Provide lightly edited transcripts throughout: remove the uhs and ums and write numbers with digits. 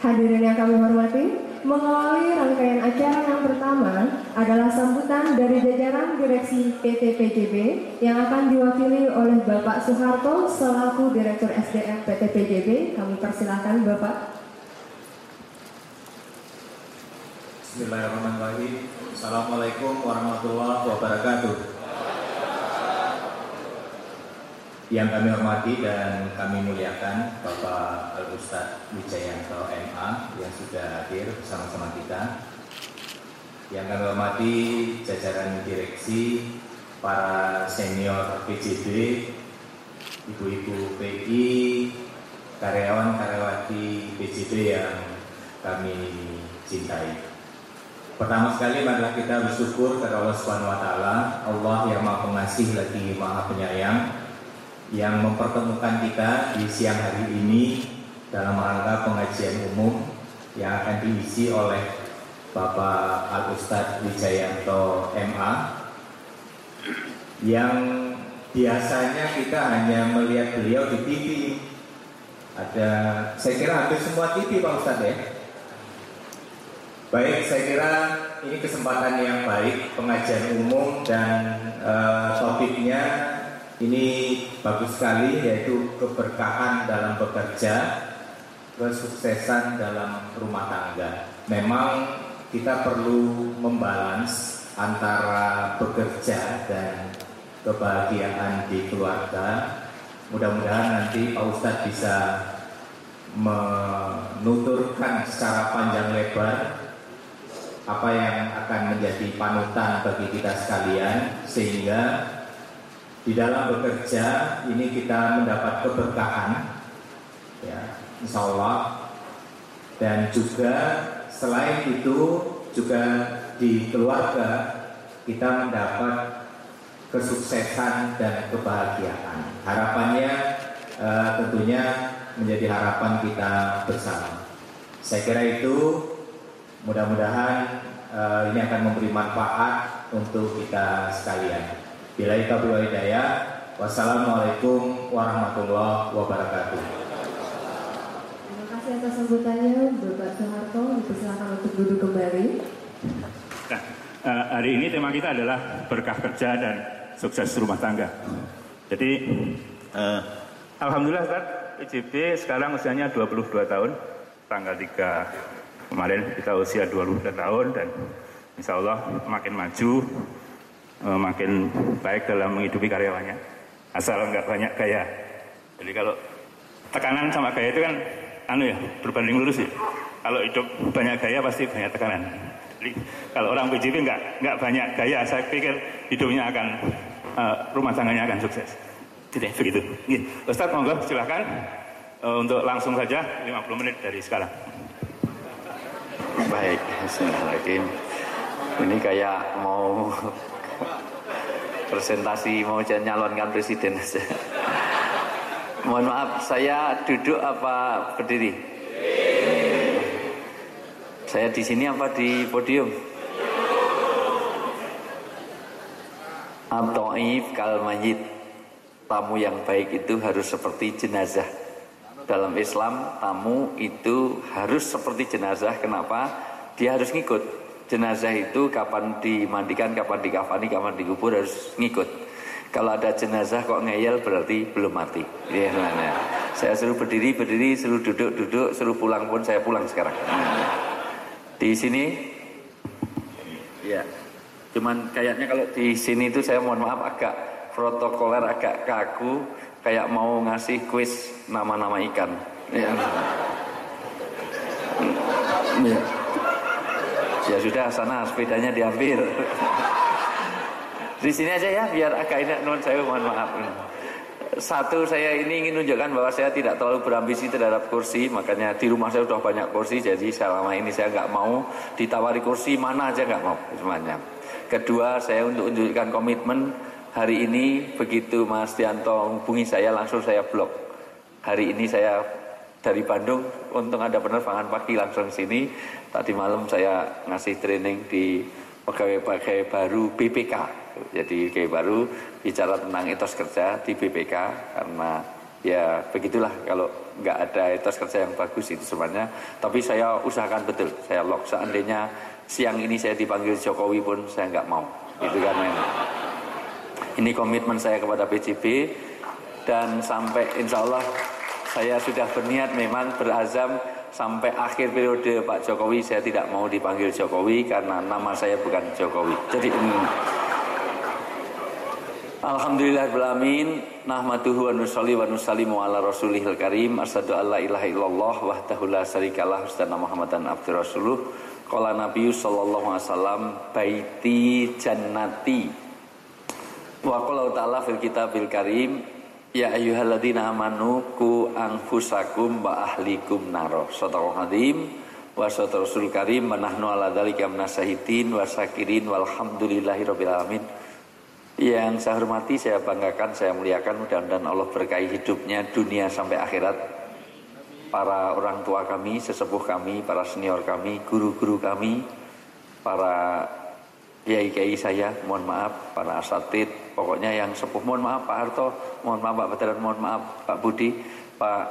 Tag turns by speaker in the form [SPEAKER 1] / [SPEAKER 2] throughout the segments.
[SPEAKER 1] Hadirin yang kami hormati, mengawali rangkaian acara yang pertama adalah sambutan dari jajaran Direksi PT PJB yang akan diwakili oleh Bapak Soeharto selaku Direktur SDM PT PJB. Kami persilahkan Bapak.
[SPEAKER 2] Bismillahirrahmanirrahim. Assalamualaikum warahmatullahi wabarakatuh. Yang kami hormati dan kami muliakan Bapak Al-Ustadz Wijayanto MA yang sudah hadir bersama-sama kita. Yang kami hormati jajaran direksi, para senior PJB, ibu-ibu PI, karyawan-karyawati PJB yang kami cintai. Pertama sekali marilah kita bersyukur kepada Allah Subhanahu wa taala, Allah yang Maha Pengasih lagi Maha Penyayang, yang mempertemukan kita di siang hari ini dalam rangka pengajian umum yang akan diisi oleh Bapak Al-Ustadz Wijayanto MA, yang biasanya kita hanya melihat beliau di TV. Saya kira hampir semua TV Pak Ustadz ya. Baik, saya kira ini kesempatan yang baik, pengajian umum dan topiknya ini bagus sekali, yaitu keberkahan dalam bekerja, kesuksesan dalam rumah tangga. Memang kita perlu membalans antara bekerja dan kebahagiaan di keluarga. Mudah-mudahan nanti Pak Ustadz bisa menuturkan secara panjang lebar apa yang akan menjadi panutan bagi kita sekalian, sehingga di dalam bekerja ini kita mendapat keberkahan, ya, insya Allah. Dan juga selain itu juga di keluarga kita mendapat kesuksesan dan kebahagiaan. Harapannya tentunya menjadi harapan kita bersama. Saya kira itu mudah-mudahan ini akan memberi manfaat untuk kita sekalian. Billahi taufiq wal hidayah. Wassalamualaikum warahmatullahi wabarakatuh.
[SPEAKER 1] Terima kasih atas sambutannya Bapak Soeharto. Dipersilakan untuk duduk kembali.
[SPEAKER 3] Nah, hari ini tema kita adalah berkah kerja dan sukses rumah tangga. Jadi alhamdulillah Ustaz, PJB sekarang usianya 22 tahun. Tanggal 3 kemarin kita usia 22 tahun dan insya Allah makin maju, makin baik dalam menghidupi karyawannya, asal nggak banyak gaya. Jadi kalau tekanan sama gaya itu kan berbanding lurus ya. Kalau hidup banyak gaya pasti banyak tekanan. Jadi kalau orang PJB nggak banyak gaya, saya pikir hidupnya akan rumah tangganya akan sukses. Tidak begitu. Ustadz monggo silahkan untuk langsung saja 50 menit dari sekarang.
[SPEAKER 4] Baik, Bismillahirrahmanirrahim. Ini kayak mau presentasi mau nyalonkan presiden saja. Mohon maaf, saya duduk apa berdiri? Saya di sini apa di podium? At-ta'if kal mayyit. Tamu yang baik itu harus seperti jenazah. Dalam Islam, tamu itu harus seperti jenazah. Kenapa? Dia harus ngikut. Jenazah itu kapan dimandikan, kapan dikafani, kapan dikubur harus ngikut. Kalau ada jenazah kok ngeyel berarti belum mati. Ya, nah. Saya suruh berdiri, suruh duduk, suruh pulang pun saya pulang sekarang. Di sini, ya, cuman kayaknya kalau di sini itu saya mohon maaf agak protokoler, agak kaku, kayak mau ngasih kuis nama-nama ikan. Ya. Ya sudah, sana sepedanya diambil. Di sini aja ya, biar agak enak. Non, saya mohon maaf. Satu, saya ini ingin menunjukkan bahwa saya tidak terlalu berambisi terhadap kursi. Makanya di rumah saya sudah banyak kursi, jadi selama ini saya nggak mau ditawari kursi mana aja, nggak mau semuanya. Kedua, saya untuk menunjukkan komitmen. Hari ini begitu Mas Tianto hubungi saya, langsung saya blok. Hari ini saya dari Bandung, untung ada penerbangan pagi langsung sini. Tadi malam saya ngasih training di pegawai baru BPK. Jadi pegawai baru bicara tentang etos kerja di BPK, karena Ya begitulah, kalau nggak ada etos kerja yang bagus itu sebenarnya. Tapi saya usahakan betul, saya lock. Seandainya siang ini saya dipanggil Jokowi pun saya nggak mau. Itu kan ini komitmen saya kepada PJB. Dan sampai insya Allah saya sudah berniat, memang berazam sampai akhir periode Pak Jokowi saya tidak mau dipanggil Jokowi karena nama saya bukan Jokowi. Jadi alhamdulillahirrahmanirrahim. Nahmaduhu wa nusalli wa nusallimu ala rasulihil karim. Asyhadu an la ilaha illallah wahdahu la syarikalah wa anna Muhammadan abdur rasuluh. Qala Nabi sallallahu alaihi wasallam, baiti jannati. Wa qala ta'ala fil kitabil karim, ya ayyuhalladzina amanu qu anfusakum wa ahlikum naro. Shadaqal azim wa shadaqal rasul karim wa nahnu ala dzalika minasyahitin wa syakirin walhamdulillahirabbil alamin. Yang saya hormati, saya banggakan, saya muliakan, mudah-mudahan Allah berkahi hidupnya dunia sampai akhirat. Para orang tua kami, sesepuh kami, para senior kami, guru-guru kami, para kiai-kiai saya, mohon maaf, para asatid, pokoknya yang sepuh, mohon maaf Pak Harto, mohon maaf Pak Badran, mohon maaf Pak Budi, Pak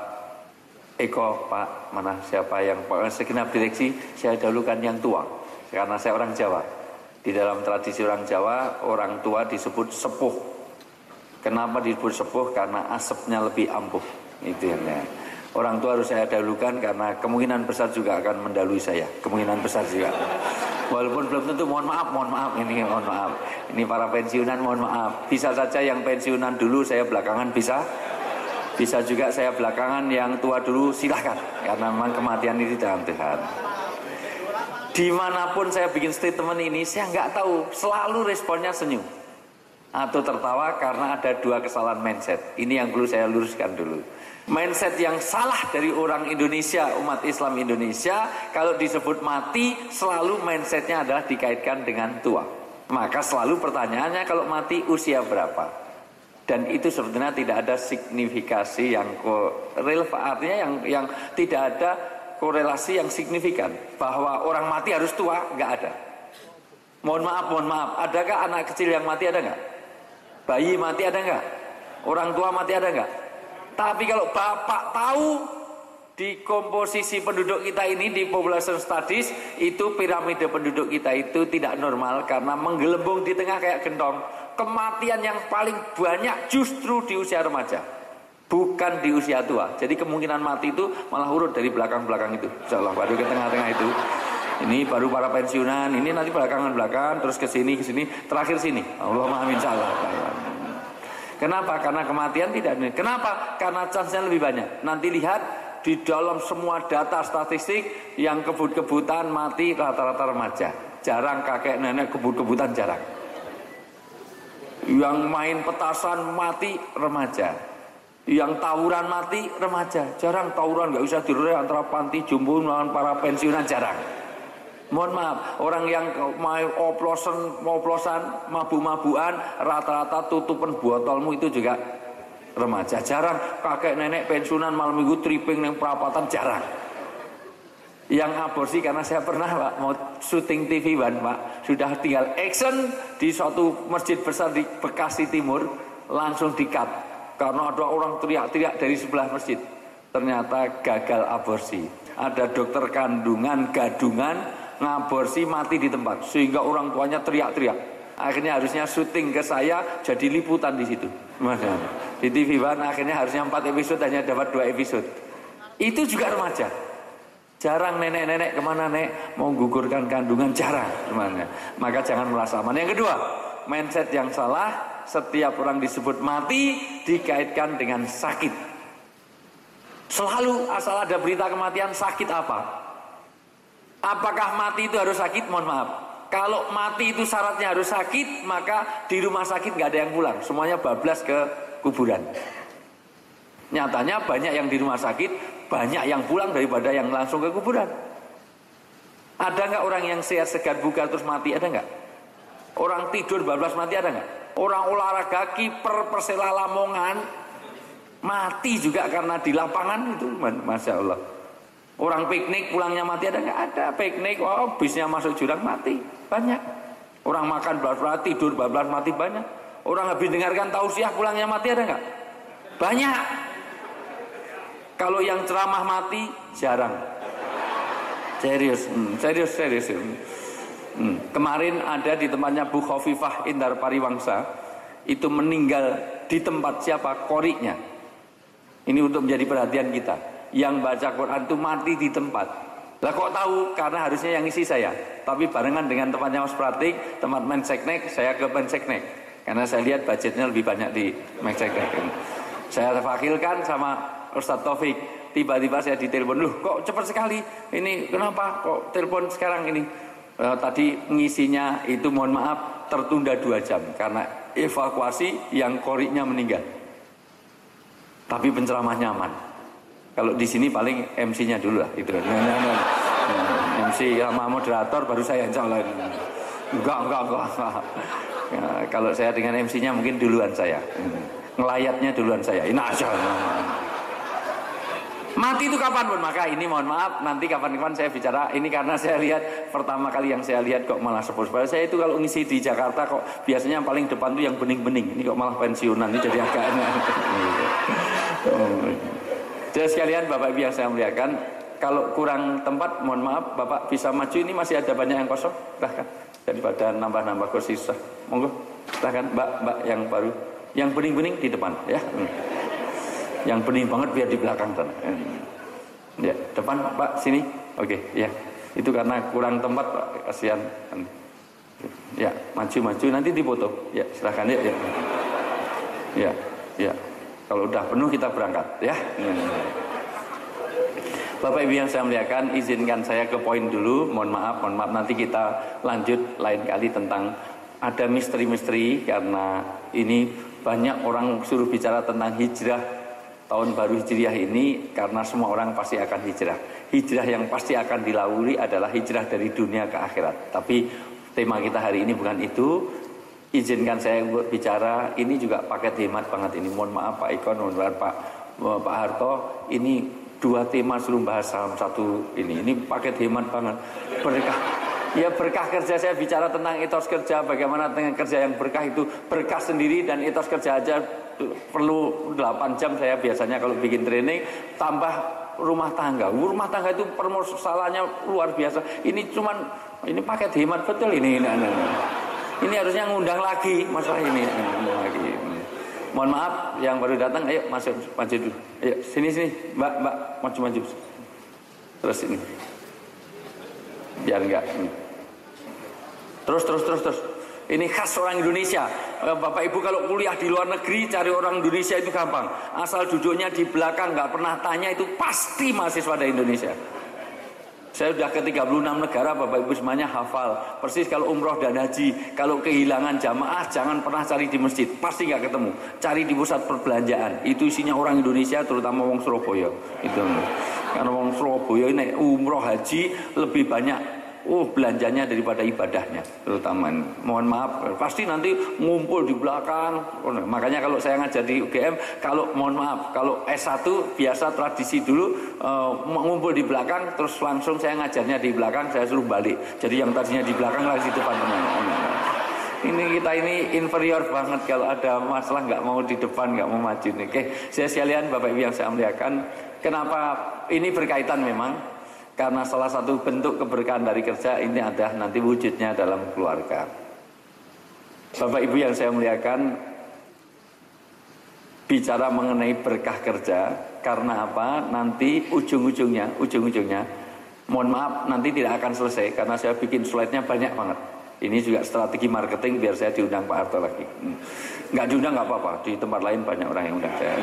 [SPEAKER 4] Eko, Pak mana siapa yang segenap direksi, saya dahulukan yang tua, karena saya orang Jawa. Di dalam tradisi orang Jawa, orang tua disebut sepuh. Kenapa disebut sepuh? Karena asapnya lebih ampuh. Itu yang ya. Orang tua harus saya dahulukan karena kemungkinan besar juga akan mendahului saya. Kemungkinan besar juga. Walaupun belum tentu, mohon maaf, ini mohon maaf. Ini para pensiunan, mohon maaf. Bisa saja yang pensiunan dulu, saya belakangan bisa. Bisa juga saya belakangan, yang tua dulu silahkan. Karena memang kematian itu dalam Tuhan. Dimanapun saya bikin statement ini, saya nggak tahu, selalu responnya senyum atau tertawa karena ada dua kesalahan mindset. Ini yang perlu saya luruskan dulu. Mindset yang salah dari orang Indonesia, umat Islam Indonesia, kalau disebut mati, selalu mindsetnya adalah dikaitkan dengan tua. Maka selalu pertanyaannya, kalau mati usia berapa? Dan itu sebetulnya tidak ada signifikasi yang relevan, artinya yang tidak ada korelasi yang signifikan bahwa orang mati harus tua, nggak ada. Mohon maaf, adakah anak kecil yang mati, ada nggak? Bayi mati ada nggak? Orang tua mati ada nggak? Tapi kalau Bapak tahu di komposisi penduduk kita ini, di population studies, itu piramida penduduk kita itu tidak normal karena menggelembung di tengah kayak gentong. Kematian yang paling banyak justru di usia remaja, bukan di usia tua. Jadi kemungkinan mati itu malah urut dari belakang-belakang itu. Insyaallah baru ke tengah-tengah itu. Ini baru para pensiunan, ini nanti belakangan-belakang, terus ke sini, terakhir sini. Allahumma amin insyaallah. Kenapa? Karena kematian tidak. Kenapa? Karena chance-nya lebih banyak. Nanti lihat di dalam semua data statistik, yang kebut-kebutan mati rata-rata remaja. Jarang kakek nenek kebut-kebutan, jarang. Yang main petasan mati remaja. Yang tawuran mati remaja. Jarang tawuran, nggak usah dirurai antara panti jompo dengan para pensiunan, jarang. Mohon maaf, orang yang main oplosan, mabu-mabuan, rata-rata tutupan botolmu itu juga remaja. Jarang kakek nenek pensiunan malam minggu tripping yang perapatan, jarang. Yang aborsi, karena saya pernah Pak mau syuting TV Pak, sudah tinggal action di suatu masjid besar di Bekasi Timur, langsung di-cut karena ada orang teriak-teriak dari sebelah masjid. Ternyata gagal aborsi. Ada dokter kandungan gadungan ngaborsi mati di tempat, sehingga orang tuanya teriak-teriak. Akhirnya harusnya syuting ke saya, jadi liputan di situ. Di TV One akhirnya harusnya 4 episode, hanya dapat 2 episode. Itu juga remaja. Jarang nenek-nenek kemana nek mau gugurkan kandungan, jarang kemana. Maka jangan merasa aman. Yang kedua, mindset yang salah. Setiap orang disebut mati dikaitkan dengan sakit. Selalu asal ada berita kematian, sakit apa? Apakah mati itu harus sakit? Mohon maaf. Kalau mati itu syaratnya harus sakit, maka di rumah sakit nggak ada yang pulang, semuanya bablas ke kuburan. Nyatanya banyak yang di rumah sakit, banyak yang pulang daripada yang langsung ke kuburan. Ada nggak orang yang sehat segar bugar terus mati? Ada nggak? Orang tidur bablas mati, ada nggak? Orang olahraga kiper Persela Lamongan mati juga karena di lapangan itu, masya Allah. Orang piknik pulangnya mati, ada nggak? Ada. Piknik, oh bisnya masuk jurang mati, banyak. Orang makan bablas tidur bablas mati, banyak. Orang habis dengarkan tausiah pulangnya mati, ada nggak? Banyak. Kalau yang ceramah mati jarang. Serius. Kemarin ada di tempatnya Bu Khofifah Indar Pariwangsa, itu meninggal di tempat siapa? Koriknya. Ini untuk menjadi perhatian kita. Yang baca Quran itu mati di tempat. Lah kok tahu? Karena harusnya yang isi saya. Tapi barengan dengan tempatnya Mas Pratik, tempat Menseknek, saya ke Menseknek. Karena saya lihat budgetnya lebih banyak di Menseknek. Saya terwakilkan sama Ustadz Taufik. Tiba-tiba saya ditelepon, loh kok cepat sekali? Ini kenapa kok telepon sekarang ini? Tadi ngisinya itu mohon maaf tertunda 2 jam karena evakuasi yang koriknya meninggal. Tapi penceramahnya aman. Kalau di sini paling MC-nya dulu lah itu. MC sama moderator baru saya yang jalan. Enggak. Ya, kalau saya dengan MC-nya mungkin duluan saya. Ngelayatnya duluan saya. Ini aja. Mati itu kapan pun, maka ini mohon maaf nanti kapan-kapan saya bicara ini karena saya lihat pertama kali yang saya lihat kok malah sepuh. Saya itu kalau ngisi di Jakarta kok biasanya yang paling depan tuh yang bening-bening. Ini kok malah pensiunan, ini jadi agak jadi sekalian Bapak Ibu yang saya muliakan, kalau kurang tempat mohon maaf Bapak bisa maju, ini masih ada banyak yang kosong, silahkan daripada nambah-nambah kursi susah. Monggo silahkan Mbak yang baru, yang bening-bening di depan ya. Yang bening banget biar di belakang sana. Ya, depan Pak sini. Oke, ya. Itu karena kurang tempat Pak, kasihan. Ya, maju nanti dipoto. Ya, silakan ya. Ya. Kalau udah penuh kita berangkat, ya. Bapak Ibu yang saya muliakan, izinkan saya ke poin dulu. Mohon maaf nanti kita lanjut lain kali tentang ada misteri-misteri karena ini banyak orang suruh bicara tentang hijrah. Tahun baru Hijriah ini karena semua orang pasti akan hijrah. Hijrah yang pasti akan dilalui adalah hijrah dari dunia ke akhirat. Tapi tema kita hari ini bukan itu. Izinkan saya bicara, ini juga paket hemat banget ini. Mohon maaf Pak Ikon, mohon maaf Pak Harto, ini 2 tema suruh bahas dalam 1 ini. Ini paket hemat banget. Berkah. Ya berkah kerja, saya bicara tentang etos kerja, bagaimana dengan kerja yang berkah itu berkah sendiri dan etos kerja aja perlu 8 jam saya biasanya kalau bikin training, tambah rumah tangga. Rumah tangga itu permasalahannya luar biasa. Ini paket hemat betul ini. Ini harusnya ngundang lagi masalah ini. Mohon maaf yang baru datang, ayo masuk maju dulu. Ayo sini Mbak maju. Terus ini. Biar enggak. Terus. Ini khas orang Indonesia. Bapak Ibu kalau kuliah di luar negeri cari orang Indonesia itu gampang. Asal duduknya di belakang nggak pernah tanya itu pasti mahasiswa dari Indonesia. Saya sudah ke 36 negara, Bapak Ibu semuanya hafal. Persis kalau umroh dan haji, kalau kehilangan jamaah jangan pernah cari di masjid, pasti nggak ketemu. Cari di pusat perbelanjaan. Itu isinya orang Indonesia, terutama wong Surabaya. Itu. Karena wong Surabaya ini umroh haji lebih banyak belanjanya daripada ibadahnya, terutama. Mohon maaf, pasti nanti ngumpul di belakang. Makanya kalau saya ngajar di UGM, kalau mohon maaf, kalau S1 biasa tradisi dulu ngumpul di belakang, terus langsung saya ngajarnya di belakang, saya suruh balik. Jadi yang tadinya di belakang lagi di depan. Ini kita ini inferior banget kalau ada masalah nggak mau di depan, nggak mau maju nih. Oke, saya sekalian Bapak Ibu yang saya muliakan, kenapa ini berkaitan memang? Karena salah satu bentuk keberkahan dari kerja ini ada nanti wujudnya dalam keluarga. Bapak Ibu yang saya muliakan, bicara mengenai berkah kerja, karena apa? Nanti ujung-ujungnya, mohon maaf nanti tidak akan selesai karena saya bikin slide-nya banyak banget. Ini juga strategi marketing biar saya diundang Pak Harto lagi. Nggak diundang nggak apa-apa, di tempat lain banyak orang yang undang saya.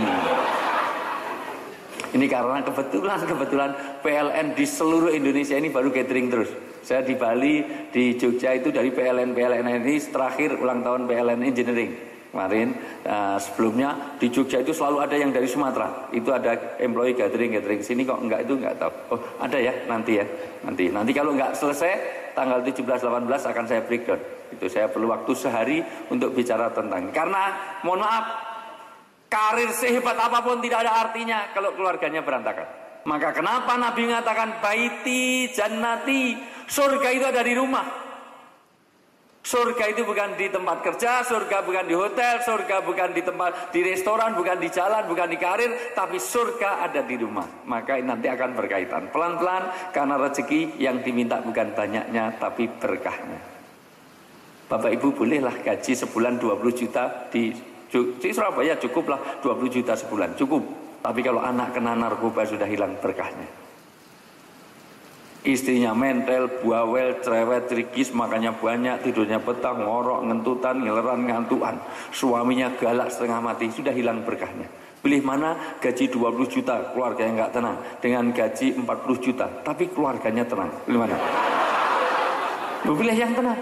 [SPEAKER 4] Ini karena kebetulan PLN di seluruh Indonesia ini baru catering terus. Saya di Bali, di Jogja itu dari PLN ini terakhir ulang tahun PLN Engineering kemarin. Sebelumnya di Jogja itu selalu ada yang dari Sumatera. Itu ada employee gathering sini kok enggak, itu enggak tahu. Oh ada ya nanti ya. Nanti kalau enggak selesai tanggal 17-18 akan saya breakdown. Itu saya perlu waktu sehari untuk bicara tentang. Karena mohon maaf, karir sehebat apapun tidak ada artinya kalau keluarganya berantakan. Maka kenapa Nabi mengatakan baiti jannati, surga itu ada di rumah. Surga itu bukan di tempat kerja, surga bukan di hotel, surga bukan di tempat di restoran, bukan di jalan, bukan di karir, tapi surga ada di rumah. Maka nanti akan berkaitan pelan-pelan, karena rezeki yang diminta bukan banyaknya tapi berkahnya. Bapak Ibu bolehlah gaji sebulan 20 juta di Surabaya, cukuplah 20 juta sebulan, cukup. Tapi kalau anak kena narkoba sudah hilang berkahnya. Istrinya mentel, bawel, cerewet, trikis, makannya banyak, tidurnya petang, ngorok, ngentutan, ngileran, ngantuan. Suaminya galak setengah mati, sudah hilang berkahnya. Pilih mana? Gaji 20 juta, keluarganya nggak tenang. Dengan gaji 40 juta, tapi keluarganya tenang. Pilih mana? Pilih yang tenang.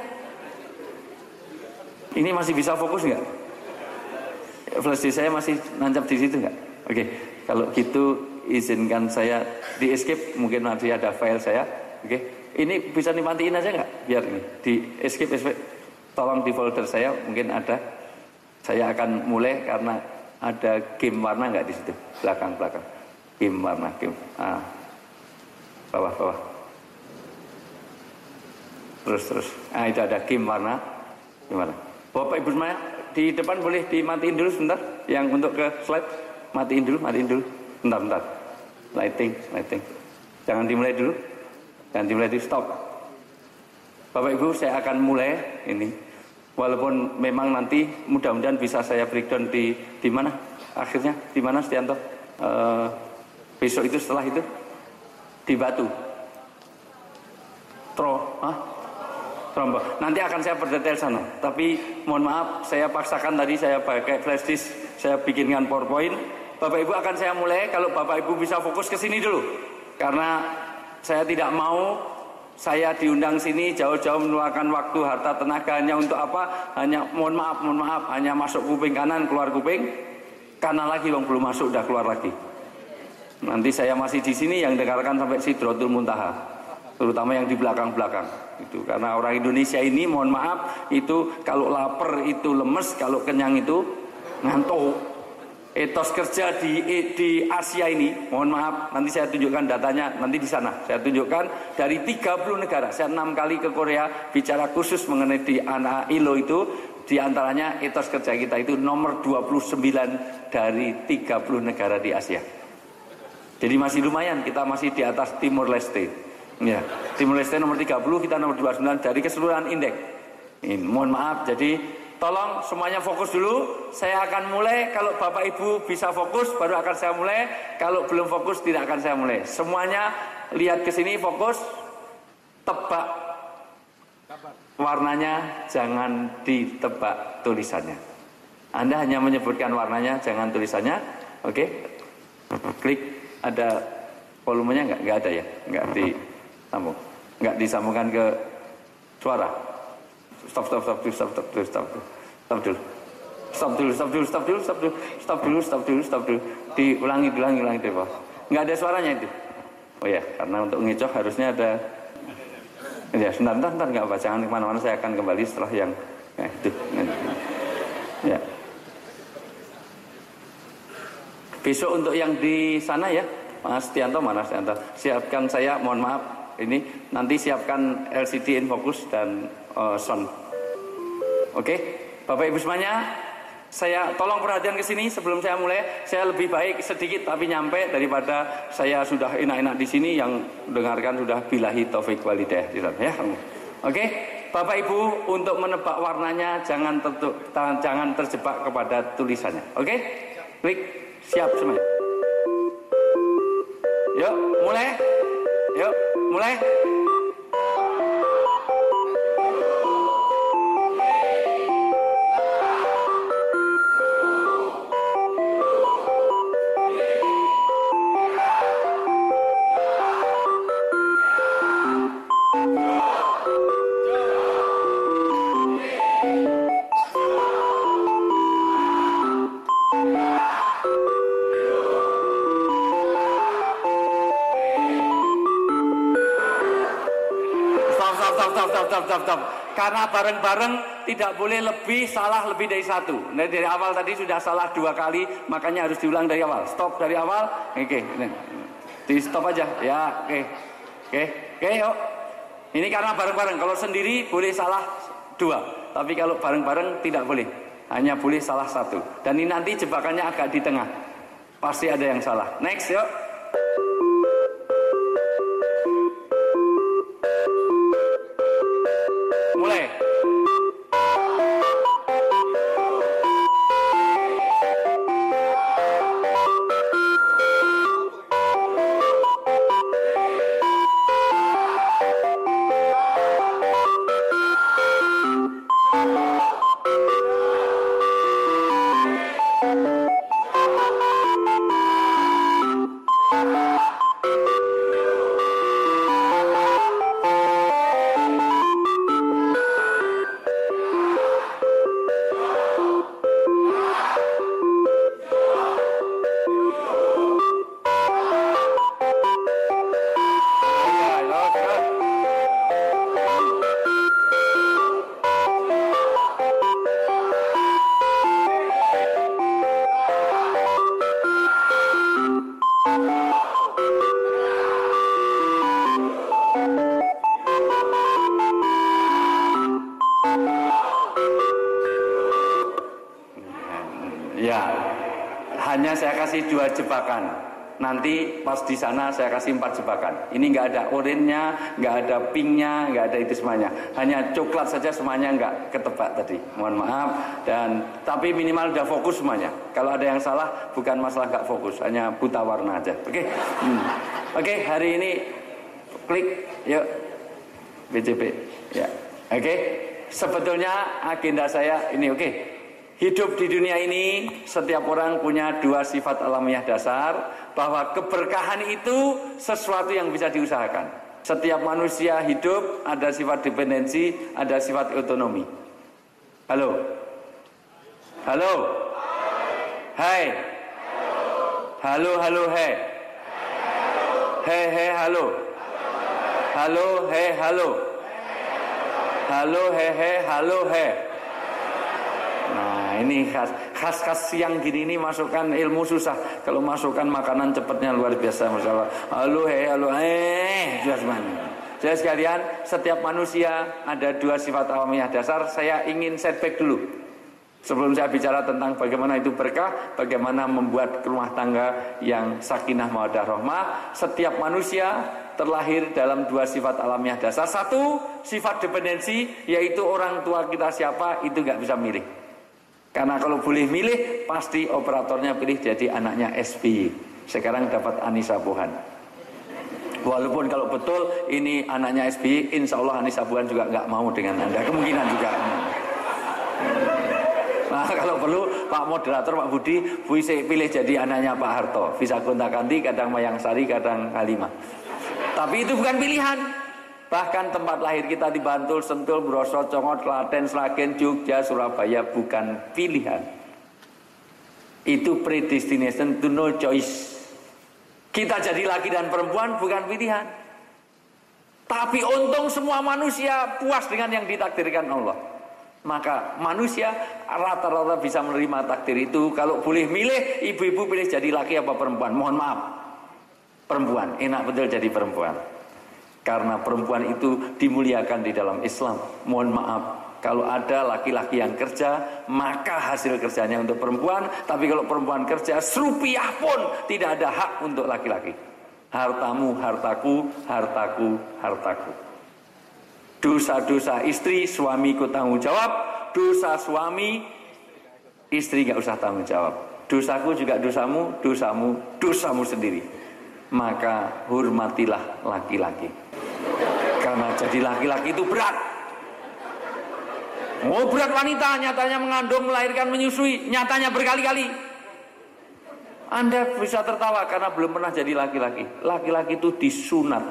[SPEAKER 4] Ini masih bisa fokus nggak? Flash disk saya masih nancap di situ nggak? Oke, kalau gitu izinkan saya di escape, mungkin nanti ada file saya. Oke, ini bisa dimatiin aja nggak? Biar ini di escape, tolong di folder saya mungkin ada. Saya akan mulai karena ada game warna nggak di situ, belakang. Game warna, game. Bawah. Terus. Itu ada game warna. Gimana? Bapak Ibu semuanya di depan boleh dimatiin dulu sebentar. Yang untuk ke slide matiin dulu. Bentar. Lighting. Jangan dimulai dulu. Stop. Bapak Ibu, saya akan mulai ini. Walaupun memang nanti mudah-mudahan bisa saya breakdown di mana akhirnya, di mana Stianto? Besok itu setelah itu di Batu. Trombon. Nanti akan saya berdetail sana. Tapi mohon maaf, saya paksakan tadi saya pakai flash disk, saya bikinkan PowerPoint. Bapak Ibu akan saya mulai, kalau Bapak Ibu bisa fokus ke sini dulu. Karena saya tidak mau saya diundang sini jauh-jauh meluangkan waktu, harta, tenaga hanya untuk apa? Hanya mohon maaf, hanya masuk kuping kanan, keluar kuping kanan lagi, belum masuk udah keluar lagi. Nanti saya masih di sini yang dengarkan sampai Sidratul Muntaha, terutama yang di belakang-belakang. Itu karena orang Indonesia ini mohon maaf itu kalau lapar itu lemes, kalau kenyang itu ngantuk. Etos kerja di Asia ini, mohon maaf, nanti saya tunjukkan datanya, nanti di sana saya tunjukkan dari 30 negara. Saya 6 kali ke Korea bicara khusus mengenai di anak ILO itu, di antaranya etos kerja kita itu nomor 29 dari 30 negara di Asia. Jadi masih lumayan, kita masih di atas Timur Leste. Ya, Timur Leste nomor 30, kita nomor 29 dari keseluruhan indeks. Mohon maaf, jadi tolong semuanya fokus dulu. Saya akan mulai, kalau Bapak Ibu bisa fokus baru akan saya mulai. Kalau belum fokus tidak akan saya mulai. Semuanya lihat ke sini, fokus. Tebak warnanya, jangan ditebak tulisannya. Anda hanya menyebutkan warnanya, jangan tulisannya. Oke? Klik, ada volumenya enggak ada ya? Enggak disambung. Enggak disambungkan ke suara. Stop dulu. Diulangi dari bawah. Nggak ada suaranya itu. Oh ya, karena untuk ngecoh harusnya ada. Ya, sebentar nggak apa, jangan kemana-mana, saya akan kembali setelah yang itu. Ya. Besok untuk yang di sana ya, Mas Stianto, mana Stianto? Siapkan saya, mohon maaf, ini nanti siapkan LCD in focus dan sound. Oke, Bapak Ibu semuanya, saya tolong perhatian ke sini sebelum saya mulai. Saya lebih baik sedikit tapi nyampe daripada saya sudah enak-enak di sini, yang dengarkan sudah billahi taufik walhidayah ya. Oke, Bapak Ibu, untuk menebak warnanya jangan terjebak kepada tulisannya. Oke? Klik, siap semuanya. Yuk, mulai. Stop. Karena bareng-bareng tidak boleh salah lebih dari satu. Nah, dari awal tadi sudah salah 2 kali, makanya harus diulang dari awal. Stop dari awal. Oke. Di stop aja. Ya, oke, yuk. Ini karena bareng-bareng. Kalau sendiri boleh salah 2. Tapi kalau bareng-bareng tidak boleh. Hanya boleh salah satu. Dan ini nanti jebakannya agak di tengah. Pasti ada yang salah. Next, yuk. Mulai. Ya, hanya saya kasih 2 jebakan. Nanti pas di sana saya kasih 4 jebakan. Ini nggak ada orange-nya, nggak ada pink-nya, nggak ada itu semuanya. Hanya coklat saja semuanya nggak ketebak tadi. Mohon maaf. Tapi minimal udah fokus semuanya. Kalau ada yang salah bukan masalah nggak fokus, hanya buta warna aja. Oke? Oke, hari ini klik, yuk BJP. Ya, oke. Sebetulnya agenda saya ini oke. Hidup di dunia ini setiap orang punya 2 sifat alamiah dasar, bahwa keberkahan itu sesuatu yang bisa diusahakan. Setiap manusia hidup ada sifat dependensi, ada sifat otonomi. Halo? Halo? Hai? Halo, halo, hai? He, halo? Halo, he, halo? Halo, he, halo, he? Nah, ini khas siang gini ini masukkan ilmu susah. Kalau masukkan makanan cepatnya luar biasa, Masya Allah. Halo, halo, jelas mana. Jadi sekalian, setiap manusia ada 2 sifat alamiah dasar. Saya ingin setback dulu. Sebelum saya bicara tentang bagaimana itu berkah, bagaimana membuat rumah tangga yang sakinah mawaddah rahmah. Setiap manusia terlahir dalam 2 sifat alamiah dasar. 1, sifat dependensi, yaitu orang tua kita siapa, itu gak bisa milih. Karena kalau boleh milih, pasti operatornya pilih jadi anaknya SBY. Sekarang dapat Anissa Pohan. Walaupun kalau betul ini anaknya SBY, insya Allah Anissa Pohan juga nggak mau dengan Anda. Kemungkinan juga. Nah, kalau perlu Pak Moderator, Pak Budi, pilih jadi anaknya Pak Harto. Bisa gonta-ganti, kadang Mayang Sari, kadang Halimah. Tapi itu bukan pilihan. Bahkan tempat lahir kita di Bantul, Sentul, Brosot, Congot, Klaten, Sragen, Jogja, Surabaya bukan pilihan. Itu predestination to no choice. Kita jadi laki dan perempuan bukan pilihan. Tapi untung semua manusia puas dengan yang ditakdirkan Allah. Maka manusia rata-rata bisa menerima takdir itu. Kalau boleh milih, ibu-ibu pilih jadi laki apa perempuan? Mohon maaf, perempuan. Enak betul jadi perempuan. Karena perempuan itu dimuliakan di dalam Islam. Mohon maaf, kalau ada laki-laki yang kerja, maka hasil kerjanya untuk perempuan. Tapi kalau perempuan kerja, serupiah pun tidak ada hak untuk laki-laki. Hartamu, hartaku, hartaku, hartaku. Dosa-dosa istri, suami ikut tanggung jawab. Dosa suami, istri gak usah tanggung jawab. Dosaku juga dosamu, dosamu, dosamu sendiri. Maka hormatilah laki-laki. Karena jadi laki-laki itu berat. Oh, berat wanita, nyatanya mengandung, melahirkan, menyusui, nyatanya berkali-kali. Anda bisa tertawa karena belum pernah jadi laki-laki. Laki-laki itu disunat.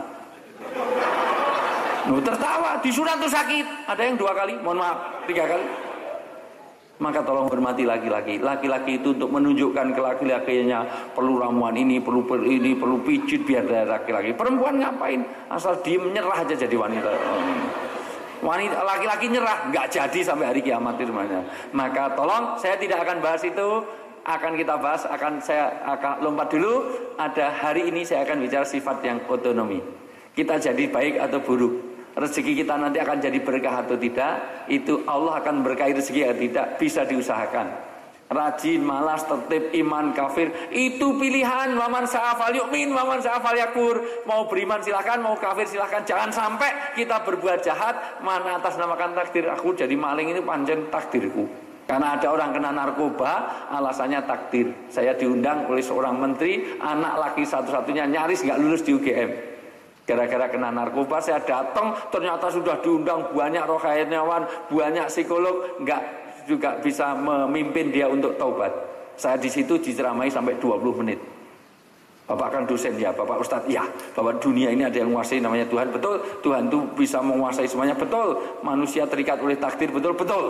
[SPEAKER 4] Tertawa, disunat itu sakit. Ada yang 2 kali, mohon maaf, 3 kali. Maka tolong hormati laki-laki. Laki-laki itu untuk menunjukkan ke laki-lakinya perlu ramuan ini, perlu pijit biar dari laki-laki. Perempuan ngapain? Asal diem nyerah aja jadi wanita. Wanita laki-laki nyerah nggak jadi sampai hari kiamat itu semuanya. Maka tolong, saya tidak akan bahas itu. Akan kita bahas, saya akan lompat dulu. Ada hari ini saya akan bicara sifat yang otonomi. Kita jadi baik atau buruk. rezeki kita nanti akan jadi berkah atau tidak, itu Allah akan berkahi rezeki atau tidak, bisa diusahakan. Rajin, malas, tertib, iman, kafir, itu pilihan. Waman sa'afal yu'min, waman sa'afal yakur. Mau beriman silahkan, mau kafir silahkan. Jangan sampai kita berbuat jahat mana atas namakan takdir. Aku jadi maling ini pancen takdirku. Karena ada orang kena narkoba, alasannya takdir. Saya diundang oleh seorang menteri, anak laki satu-satunya nyaris gak lulus di UGM. Gara-gara kena narkoba saya datang, ternyata sudah diundang banyak rohaniawan, banyak psikolog, nggak juga bisa memimpin dia untuk taubat. Saya di situ diceramai sampai 20 menit. Bapak kan dosen ya, Bapak Ustadz ya, bahwa dunia ini ada yang menguasai namanya Tuhan, betul. Tuhan itu bisa menguasai semuanya, betul. Manusia terikat oleh takdir, betul, betul.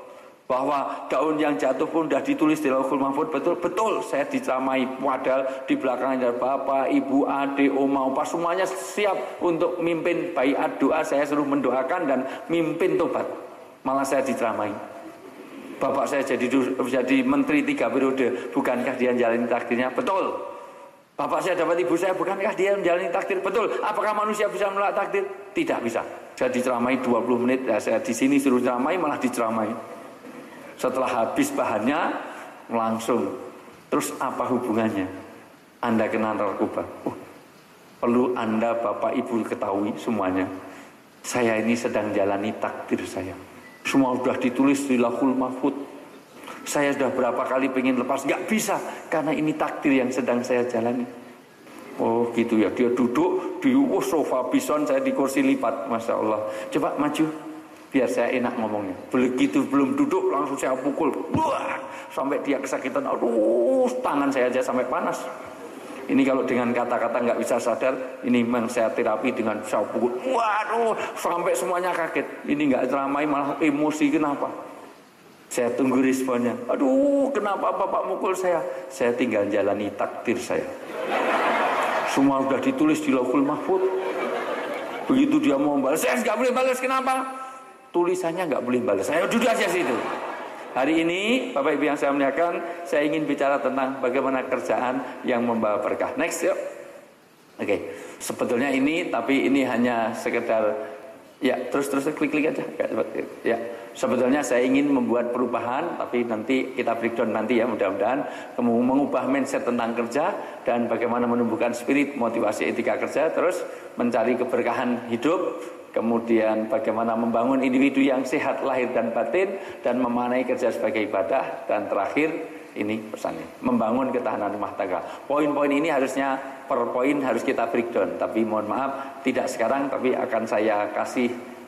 [SPEAKER 4] Bahwa daun yang jatuh pun sudah ditulis di Lauhul Mahfuz, betul, betul. Saya diceramai, padahal di belakangnya bapak, ibu, adik, oma, opa, semuanya siap untuk mimpin baiat doa. Saya suruh mendoakan dan mimpin tobat. Malah saya diceramai. Bapak saya jadi menteri 3 periode, bukankah dia menjalani takdirnya? Betul. Bapak saya dapat ibu saya, bukankah dia menjalani takdir? Betul. Apakah manusia bisa menolak takdir? Tidak bisa. Saya diceramai 20 menit, ya, saya di sini suruh ceramai, malah diceramai. Setelah habis bahannya, langsung. Terus apa hubungannya? Anda kena narkoba. Perlu Anda, Bapak, Ibu ketahui semuanya. Saya ini sedang jalani takdir saya. Semua sudah ditulis di Lauhul Mahfuz. Saya sudah berapa kali pengen lepas, gak bisa, karena ini takdir yang sedang saya jalani. Oh gitu ya, dia duduk di sofa bison, saya di kursi lipat, Masya Allah. Coba maju, biar saya enak ngomongnya. Begitu belum duduk, langsung saya pukul. Wah, sampai dia kesakitan. Aduh, tangan saya aja sampai panas. Ini kalau dengan kata-kata nggak bisa sadar, ini memang saya terapi dengan saya pukul. Waduh, sampai semuanya kaget. Ini nggak ceramai, malah emosi. Kenapa? Saya tunggu responnya. Aduh, kenapa Bapak mukul saya? Saya tinggal jalani takdir saya. Semua sudah ditulis di Lauhul Mahfuz. Begitu dia mau balas, saya nggak boleh balas. Kenapa? Tulisannya nggak boleh balas. Saya duduk aja situ. Hari ini, Bapak Ibu yang saya muliakan, saya ingin bicara tentang bagaimana kerjaan yang membawa berkah. Next, yuk. Oke, sebetulnya ini, tapi ini hanya sekedar, ya terus klik aja. Ya, sebetulnya saya ingin membuat perubahan, tapi nanti kita breakdown nanti ya, mudah-mudahan mengubah mindset tentang kerja dan bagaimana menumbuhkan spirit, motivasi, etika kerja, terus mencari keberkahan hidup. Kemudian bagaimana membangun individu yang sehat lahir dan batin dan memaknai kerja sebagai ibadah. Dan terakhir ini pesannya, membangun ketahanan rumah tangga. Poin-poin ini harusnya per poin harus kita breakdown. Tapi mohon maaf tidak sekarang, tapi akan saya kasih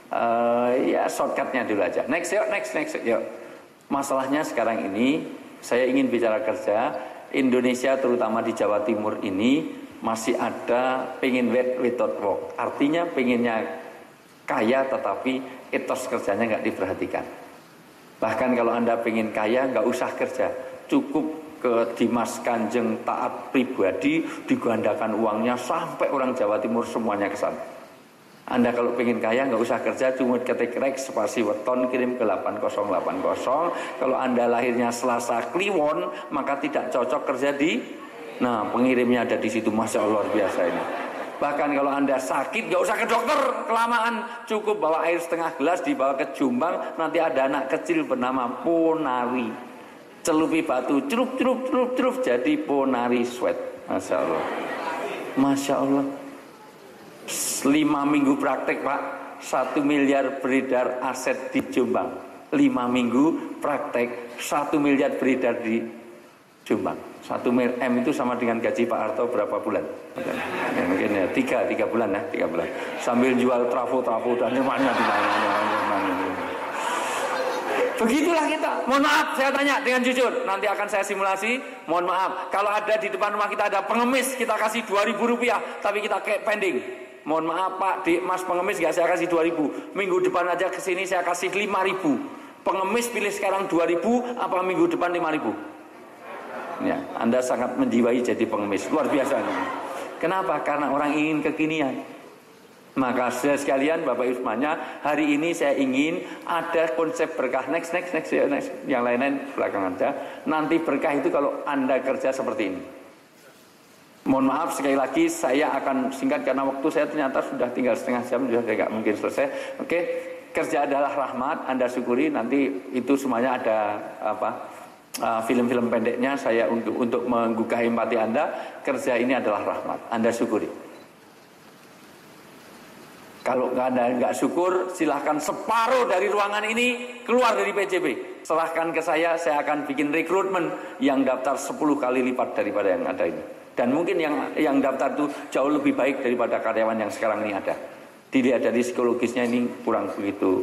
[SPEAKER 4] ya shortcutnya dulu aja. Next yuk. Masalahnya sekarang ini saya ingin bicara kerja. Indonesia terutama di Jawa Timur ini masih ada pengen without work. Artinya pengennya kaya tetapi etos kerjanya nggak diperhatikan. Bahkan kalau Anda pengen kaya nggak usah kerja, cukup ke Dimas Kanjeng taat pribadi, digandakan uangnya sampai orang Jawa Timur semuanya ke sana. Anda kalau pengen kaya nggak usah kerja, cuma ketik rek spasi weton kirim ke 8080. Kalau Anda lahirnya Selasa Kliwon, maka tidak cocok kerja di. Nah, pengirimnya ada di situ, Masya Allah, luar biasa ini. Bahkan kalau Anda sakit, gak usah ke dokter kelamaan, cukup bawa air setengah gelas, dibawa ke Jombang, nanti ada anak kecil bernama Ponari, celupi batu, celup, jadi Ponari sweat. Masya Allah, Masya Allah. 5 minggu praktek Pak, 1 miliar beredar aset di Jombang. 5 minggu praktek, 1 miliar beredar di Jombang. 1 M itu sama dengan gaji Pak Harto berapa bulan? Ya, mungkin ya 3 bulan ya, 3 bulan. Sambil jual trafo dan semuanya di mana. Begitulah kita. Mohon maaf, saya tanya dengan jujur. Nanti akan saya simulasi. Mohon maaf, kalau ada di depan rumah kita ada pengemis, kita kasih 2.000 rupiah, tapi kita kayak pending. Mohon maaf Pak, Mas pengemis gak saya kasih 2.000. Minggu depan aja kesini saya kasih 5.000. Pengemis pilih sekarang 2.000, apa minggu depan 5.000? Ya, Anda sangat menjiwai jadi pengemis, luar biasa. Kenapa? Karena orang ingin kekinian. Maka sekalian Bapak Ibu semuanya, hari ini saya ingin ada konsep berkah. Next. Yang lain-lain belakangan aja. Nanti berkah itu kalau Anda kerja seperti ini. Mohon maaf sekali lagi, saya akan singkat karena waktu saya ternyata sudah tinggal setengah jam, sudah tidak mungkin selesai. Oke, kerja adalah rahmat, Anda syukuri. Nanti itu semuanya ada film-film pendeknya saya untuk menggugah empati Anda. Kerja ini adalah rahmat, Anda syukuri. Kalau Anda nggak syukur, silahkan separuh dari ruangan ini keluar dari PJB. Serahkan ke saya akan bikin rekrutmen yang daftar 10 kali lipat daripada yang ada ini. Dan mungkin yang daftar itu jauh lebih baik daripada karyawan yang sekarang ini ada. Dilihat dari psikologisnya ini kurang begitu.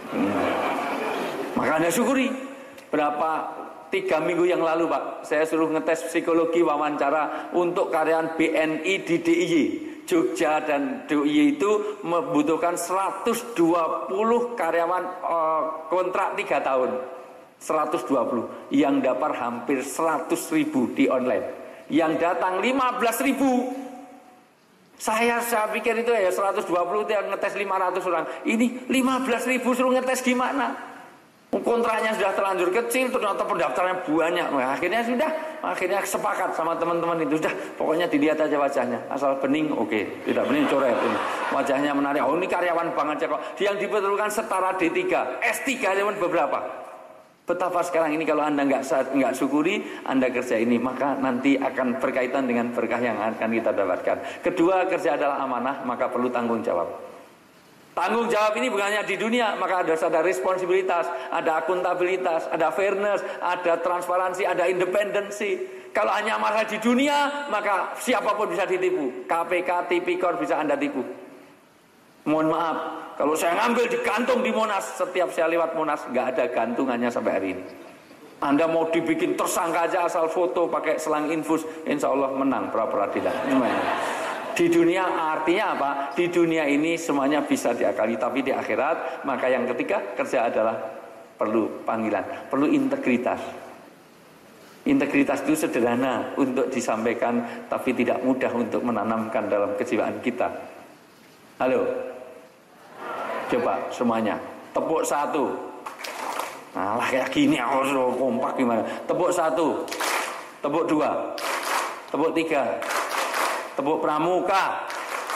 [SPEAKER 4] Maka Anda syukuri. Berapa 3 minggu yang lalu Pak, saya suruh ngetes psikologi wawancara untuk karyawan BNI di DIY. Jogja dan DIY itu membutuhkan 120 karyawan kontrak 3 tahun. 120. Yang daftar hampir 100.000 di online. Yang datang 15.000. Saya pikir itu ya 120 itu yang ngetes 500 orang. Ini 15.000 suruh ngetes gimana? Kontraknya sudah terlanjur kecil, ternyata pendaftarnya banyak. Nah, akhirnya sepakat sama teman-teman itu, sudah pokoknya dilihat aja wajahnya, asal bening oke, tidak bening coret ini. Wajahnya menarik. Oh, ini karyawan banget kok. Yang diperlukan setara D3, S3 cuma beberapa. Betapa sekarang ini kalau Anda nggak syukuri, Anda kerja ini, maka nanti akan berkaitan dengan berkah yang akan kita dapatkan. Kedua, kerja adalah amanah, maka perlu tanggung jawab. Tanggung jawab ini bukan hanya di dunia, maka harus ada responsibilitas, ada akuntabilitas, ada fairness, ada transparansi, ada independensi. Kalau hanya masalah di dunia, maka siapapun bisa ditipu. KPK, Tipikor bisa Anda tipu. Mohon maaf, kalau saya ngambil di gantung di Monas, setiap saya lewat Monas nggak ada gantungannya sampai hari ini. Anda mau dibikin tersangka aja asal foto pakai selang infus, insya Allah menang pra peradilan. Di dunia artinya apa? Di dunia ini semuanya bisa diakali, tapi di akhirat maka yang ketiga kerja adalah perlu panggilan, perlu integritas. Integritas itu sederhana untuk disampaikan, tapi tidak mudah untuk menanamkan dalam kejiwaan kita. Halo, coba semuanya tepuk 1. Nah kayak gini harus kompak gimana? Tepuk 1, tepuk 2, tepuk 3. Tepuk pramuka.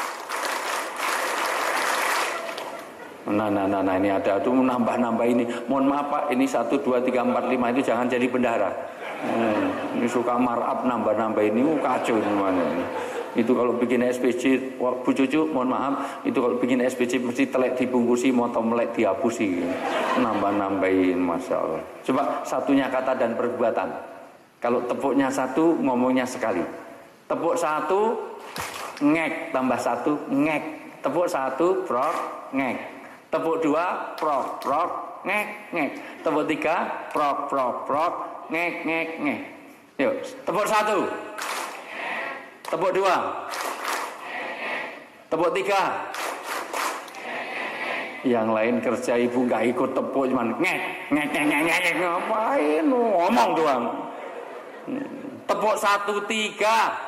[SPEAKER 4] Nah ini ada tuh nambah ini. Mohon maaf Pak, ini 1, 2, 3, 4, 5 itu jangan jadi bendahara. Ini suka markup nambah ini kacau gimana ini. Itu kalau bikin SPJ, Bu Cucu, mohon maaf, itu kalau bikin SPJ mesti telek dibungkusi, moto melek dihapusi. Nambah-nambahin, Masya Allah. Coba satunya kata dan perbuatan. Kalau tepuknya 1, ngomongnya sekali. Tepuk 1, ngek, tambah 1, ngek. Tepuk 1, prok, ngek. Tepuk 2, prok, ngek, ngek. Tepuk 3, prok, ngek, ngek. Yuk, tepuk 1. Tepuk 2. Tepuk 3. Yang lain kerja ibu nggak ikut tepuk, cuman ngek. Ngapain? Ngomong doang. Tepuk 1, 3.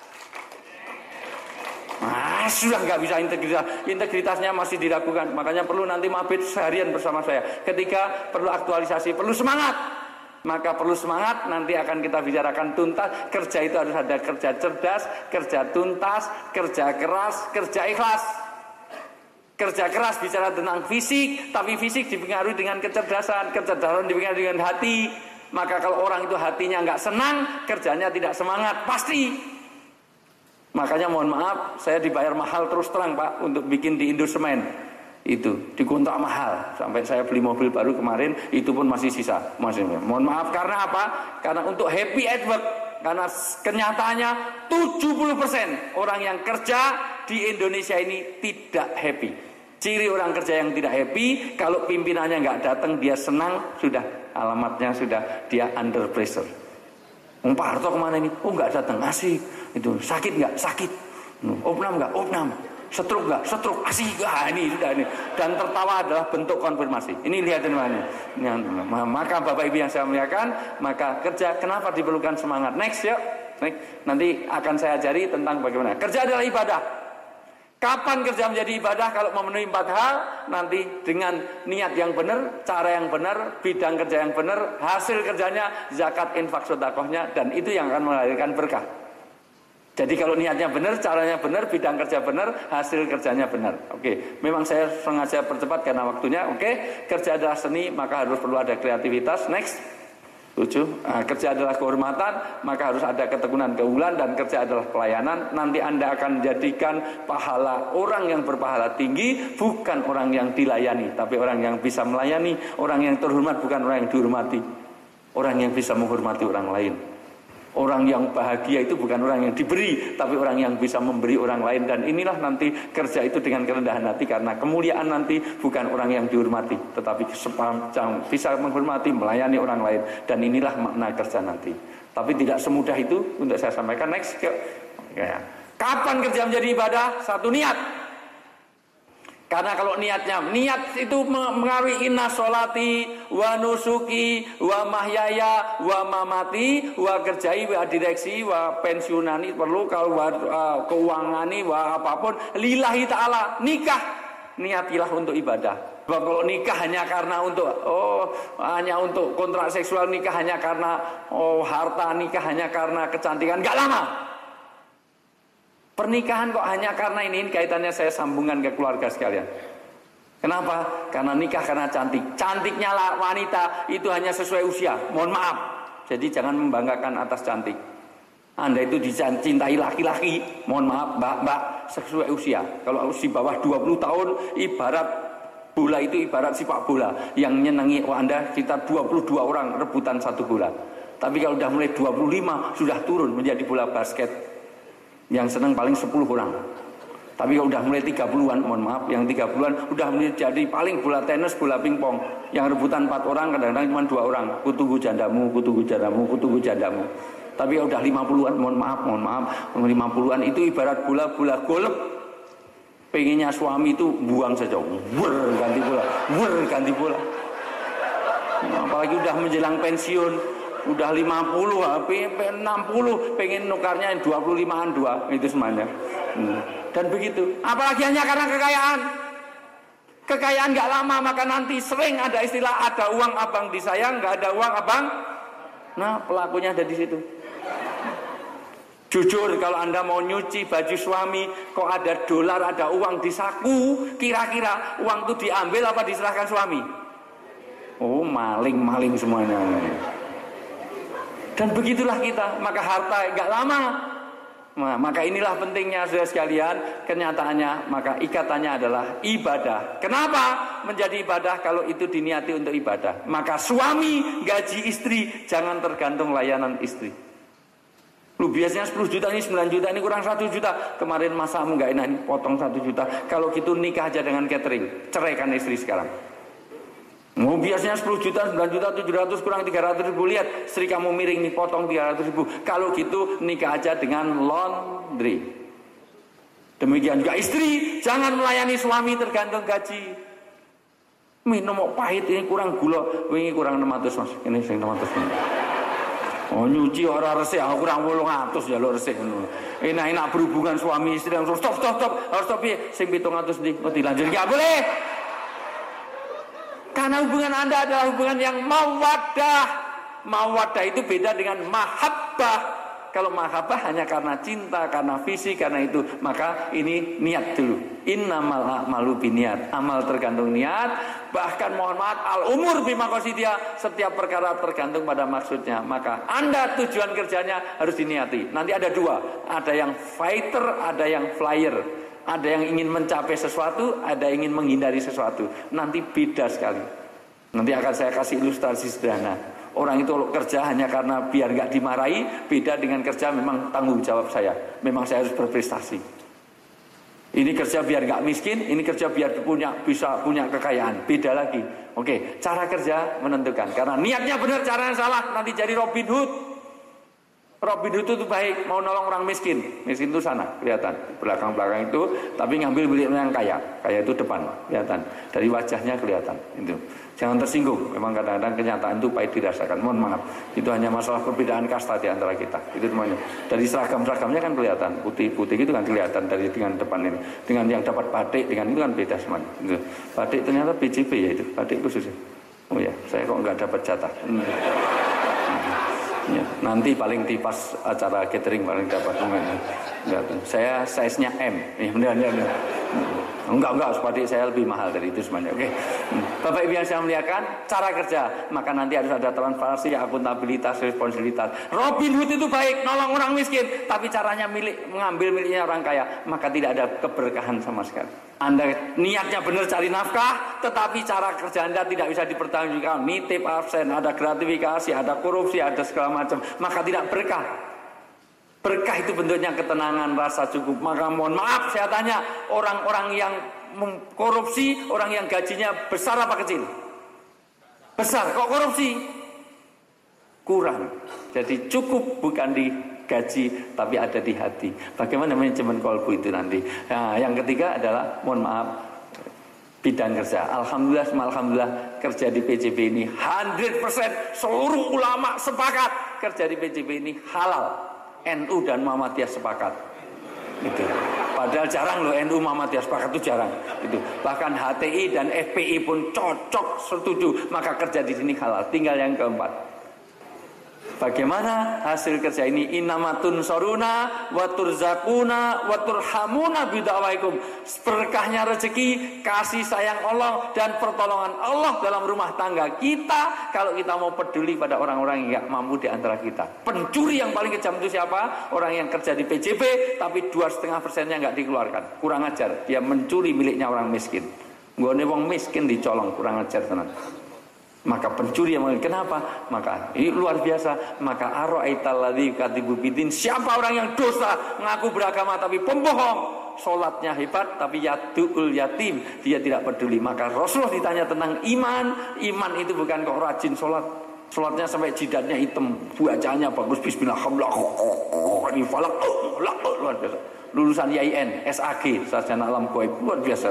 [SPEAKER 4] Sudah nggak bisa integritasnya masih diragukan. Makanya perlu nanti mabit seharian bersama saya. Ketika perlu aktualisasi, perlu semangat. Maka perlu semangat, nanti akan kita bicarakan tuntas. Kerja itu harus ada kerja cerdas, kerja tuntas, kerja keras, kerja ikhlas. Kerja keras bicara tentang fisik, tapi fisik dipengaruhi dengan kecerdasan, kecerdasan dipengaruhi dengan hati. Maka kalau orang itu hatinya nggak senang, kerjanya tidak semangat, pasti. Makanya mohon maaf, saya dibayar mahal terus terang Pak untuk bikin di Indosemen. Itu dikontrak mahal, sampai saya beli mobil baru kemarin, itu pun masih sisa. Mohon maaf karena apa? Karena untuk happy at work. Karena kenyataannya 70% orang yang kerja di Indonesia ini tidak happy. Ciri orang kerja yang tidak happy, kalau pimpinannya nggak datang dia senang, sudah alamatnya sudah dia under pressure. Pak Harto kemana ini? Oh nggak datang, asik. Itu sakit nggak? Sakit. Opnam nggak? Opnam. Stroke nggak? Stroke. Asik. Ini sudah ini. Dan tertawa adalah bentuk konfirmasi. Ini lihatin mana? Maka Bapak Ibu yang saya muliakan, maka kerja kenapa diperlukan semangat? Next yuk. Next. Nanti akan saya ajari tentang bagaimana kerja adalah ibadah. Kapan kerja menjadi ibadah? Kalau memenuhi 4 hal, nanti dengan niat yang benar, cara yang benar, bidang kerja yang benar, hasil kerjanya, zakat, infak, sedekahnya, dan itu yang akan melahirkan berkah. Jadi kalau niatnya benar, caranya benar, bidang kerja benar, hasil kerjanya benar. Oke, memang saya sengaja percepat karena waktunya. Oke, kerja adalah seni, maka harus perlu ada kreativitas. Next, 7. Kerja adalah kehormatan, maka harus ada ketekunan, keunggulan, dan kerja adalah pelayanan. Nanti Anda akan menjadikan pahala orang yang berpahala tinggi, bukan orang yang dilayani, tapi orang yang bisa melayani. Orang yang terhormat bukan orang yang dihormati, orang yang bisa menghormati orang lain. Orang yang bahagia itu bukan orang yang diberi, tapi orang yang bisa memberi orang lain. Dan inilah nanti kerja itu dengan kerendahan hati, karena kemuliaan nanti bukan orang yang dihormati, tetapi sepanjang bisa menghormati, melayani orang lain. Dan inilah makna kerja nanti. Tapi tidak semudah itu untuk saya sampaikan. Next, kapan kerja menjadi ibadah? 1, niat. Karena kalau niat itu mengaruhi inna sholati wa nusuki wa mahyaya wa mamati wa kerjai wa direksi wa pensiunani perlu kalau keuangani wa apapun lillahi ta'ala. Nikah niatilah untuk ibadah. Kalau nikah hanya karena hanya untuk kontrak seksual, nikah hanya karena harta, nikah hanya karena kecantikan, enggak lama. Pernikahan kok hanya karena ini kaitannya saya sambungkan ke keluarga sekalian. Kenapa? Karena nikah karena cantik. Cantiknya wanita itu hanya sesuai usia. Mohon maaf. Jadi jangan membanggakan atas cantik. Anda itu dicintai laki-laki, mohon maaf mbak, sesuai usia. Kalau di bawah 20 tahun ibarat bola itu ibarat sepak bola. Yang nyenangi Anda sekitar 22 orang rebutan satu bola. Tapi kalau sudah mulai 25 sudah turun menjadi bola basket. Yang senang paling 10 orang. Tapi kalau udah mulai 30-an, mohon maaf, yang 30-an udah menjadi paling bola tenis, bola pingpong. Yang rebutan 4 orang, kadang-kadang cuma 2 orang. Kutunggu jandamu, kutunggu jandamu, kutunggu jandamu. Tapi kalau udah 50-an, mohon maaf, 50-an itu ibarat bola-bola golf. Pengennya suami itu buang saja, ganti bola. Apalagi udah menjelang pensiun. Udah 50, 60, pengen nukarnya 25-an 2, itu semuanya. Dan begitu. Apalagi hanya karena kekayaan. Kekayaan gak lama, maka nanti sering ada istilah ada uang abang disayang, gak ada uang abang. Nah, pelakunya ada di situ. Jujur, kalau Anda mau nyuci baju suami, kok ada dolar, ada uang di saku, kira-kira uang itu diambil apa diserahkan suami? Oh, maling semuanya. Dan begitulah kita, maka harta gak lama. Nah, maka inilah pentingnya saudara sekalian, kenyataannya, maka ikatannya adalah ibadah. Kenapa menjadi ibadah? Kalau itu diniati untuk ibadah, maka suami gaji istri jangan tergantung layanan istri. Lu biasanya 10 juta, ini 9 juta, ini kurang 1 juta. Kemarin masamu gak enak, ini potong 1 juta. Kalau gitu nikah aja dengan catering, ceraikan istri sekarang. Biasanya 10 juta, 9 juta, 700 kurang 300 ribu. Lihat, istri kamu miring nih, potong 300 ribu. Kalau gitu nikah aja dengan laundry. Demikian juga istri, jangan melayani suami tergantung gaji. Minum mau pahit, ini kurang gula, ini kurang 600 mas, ini 600. Nyuci orang resik, kurang 800 ya lo resik. Enak-enak berhubungan suami istri, stop, harus stop ya. Sing 700 dilanjut, gak boleh. Karena hubungan Anda adalah hubungan yang mawaddah. Mawaddah itu beda dengan mahabbah. Kalau mahabbah hanya karena cinta, karena visi, karena itu, maka ini niat dulu. Innamal a'malu binniyat. Amal tergantung niat. Bahkan mohon maaf, al-umur bimaqasidiha, setiap perkara tergantung pada maksudnya. Maka Anda tujuan kerjanya harus diniati. Nanti ada 2, ada yang fighter, ada yang flyer. Ada yang ingin mencapai sesuatu, ada yang ingin menghindari sesuatu. Nanti beda sekali. Nanti akan saya kasih ilustrasi sederhana. Orang itu kalau kerja hanya karena biar gak dimarahi, beda dengan kerja memang tanggung jawab saya. Memang saya harus berprestasi. Ini kerja biar gak miskin, ini kerja biar bisa punya kekayaan. Beda lagi. Oke, cara kerja menentukan. Karena niatnya benar, caranya salah, nanti jadi Robin Hood. Robin Hood itu baik, mau nolong orang miskin. Miskin itu sana, kelihatan. Belakang-belakang itu, tapi ngambil milik yang kaya. Kaya itu depan, kelihatan. Dari wajahnya kelihatan. Itu. Jangan tersinggung. Memang kadang-kadang kenyataan itu pahit dirasakan. Mohon maaf. Itu hanya masalah perbedaan kasta di antara kita. Itu semuanya. Dari seragam-seragamnya kan kelihatan. Putih-putih itu kan kelihatan dari dengan depan ini. Dengan yang dapat batik, dengan itu kan beda semuanya. Itu. Batik ternyata BJP ya itu. Batik khusus. Oh ya, saya kok nggak dapat jatah. Ya, nanti paling di pas acara catering paling dapat lumayan. Saya size-nya M. Ya, enggak, sepadi saya lebih mahal dari itu semuanya. Oke. Bapak Ibu yang saya muliakan, cara kerja, maka nanti harus ada transparansi, akuntabilitas, responsibilitas. Robin Hood itu baik, nolong orang miskin, tapi caranya mengambil miliknya orang kaya, maka tidak ada keberkahan sama sekali. Anda niatnya benar cari nafkah, tetapi cara kerja Anda tidak bisa dipertanggungjawabkan. Nitip absen, ada gratifikasi, ada korupsi, ada segala macam, maka tidak berkah. Berkah itu bentuknya ketenangan, rasa cukup. Maka mohon maaf saya tanya, orang-orang yang korupsi, orang yang gajinya besar apa kecil? Besar, kok korupsi? Kurang. Jadi cukup bukan di gaji tapi ada di hati. Bagaimana manajemen kolbu itu nanti? Nah, yang ketiga adalah mohon maaf bidang kerja. Alhamdulillah kerja di PJB ini 100% seluruh ulama sepakat kerja di PJB ini halal. NU dan Muhammadiyah sepakat. Gitu. Padahal jarang loh NU Muhammadiyah sepakat, itu jarang. Gitu. Bahkan HTI dan FPI pun cocok setuju, maka kerja di sini halal. Tinggal yang keempat. Bagaimana hasil kerja ini? Innamatun soruna waturzakuna waturhamuna bidawaikum. Berkahnya rezeki, kasih sayang Allah dan pertolongan Allah dalam rumah tangga kita. Kalau kita mau peduli pada orang-orang yang gak mampu di antara kita. Pencuri yang paling kejam itu siapa? Orang yang kerja di PJB tapi 2,5%-nya gak dikeluarkan. Kurang ajar, dia mencuri miliknya orang miskin. Nggone wong miskin dicolong, kurang ajar tenan. Maka pencuri yang kenapa? Maka ini luar biasa. Maka ara'aital ladzi katibu bidin, siapa orang yang dosa mengaku beragama tapi pembohong, sholatnya hebat tapi yadu'ul yatim, dia tidak peduli. Maka Rasulullah ditanya tentang iman. Iman itu bukan kok rajin sholat, sholatnya sampai jidatnya hitam, bacaannya bagus, bismillahirrahmanirrahim, ini falak, luar biasa. Lulusan IAIN, SAG, sarjana alam gaib, luar biasa.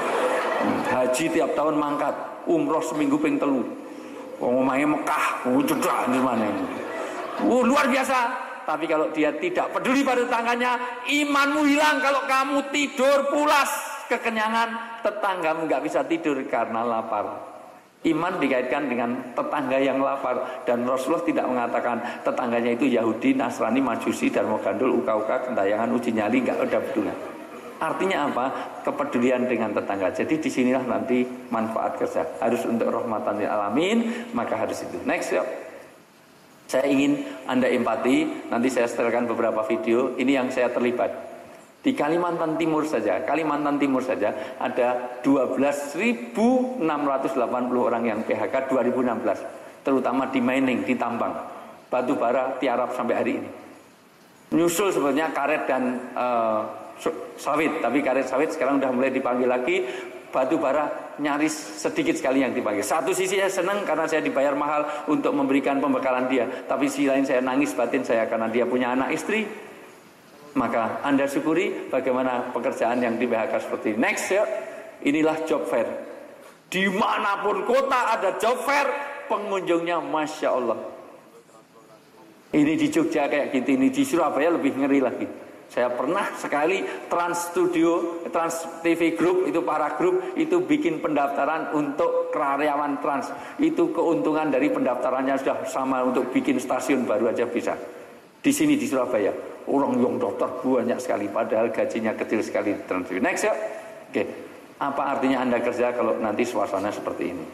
[SPEAKER 4] Haji tiap tahun mangkat, umroh seminggu ping telu. Ngomongnya Mekah, cedak di mana ini. Luar biasa. Tapi kalau dia tidak peduli pada tetangganya, imanmu hilang. Kalau kamu tidur pulas kekenyangan, tetanggamu nggak bisa tidur karena lapar. Iman dikaitkan dengan tetangga yang lapar, dan Rasulullah tidak mengatakan tetangganya itu Yahudi, Nasrani, Majusi, Darmo Gandul, Uka-uka, Kentayangan, Uji Nyali, nggak ada peduli. Artinya apa? Kepedulian dengan tetangga. Jadi disinilah nanti manfaat kerja. Harus untuk rahmatan lil alamin, maka harus itu. Next, yuk. Saya ingin Anda empati. Nanti saya setelkan beberapa video. Ini yang saya terlibat. Di Kalimantan Timur saja ada 12.680 orang yang PHK 2016. Terutama di mining, di tambang. Batu bara tiarap sampai hari ini. Nyusul sebetulnya karet dan sawit, tapi karet sawit sekarang udah mulai dipanggil lagi. Batu bara nyaris sedikit sekali yang dipanggil. Satu sisi saya senang karena saya dibayar mahal untuk memberikan pembekalan dia, tapi sisi lain saya nangis batin saya karena dia punya anak istri. Maka Anda syukuri bagaimana pekerjaan yang di PHK seperti ini. Next, ya. Inilah job fair. Dimanapun kota ada job fair, pengunjungnya Masya Allah. Ini di Jogja kayak gitu, ini di Surabaya lebih ngeri lagi. Saya pernah sekali Trans Studio, Trans TV Group, itu para grup itu bikin pendaftaran untuk karyawan Trans. Itu keuntungan dari pendaftarannya sudah sama untuk bikin stasiun baru aja bisa. Di sini di Surabaya, orang yang daftar banyak sekali, padahal gajinya kecil sekali. Next, ya. Oke. Apa artinya Anda kerja kalau nanti suasana seperti ini?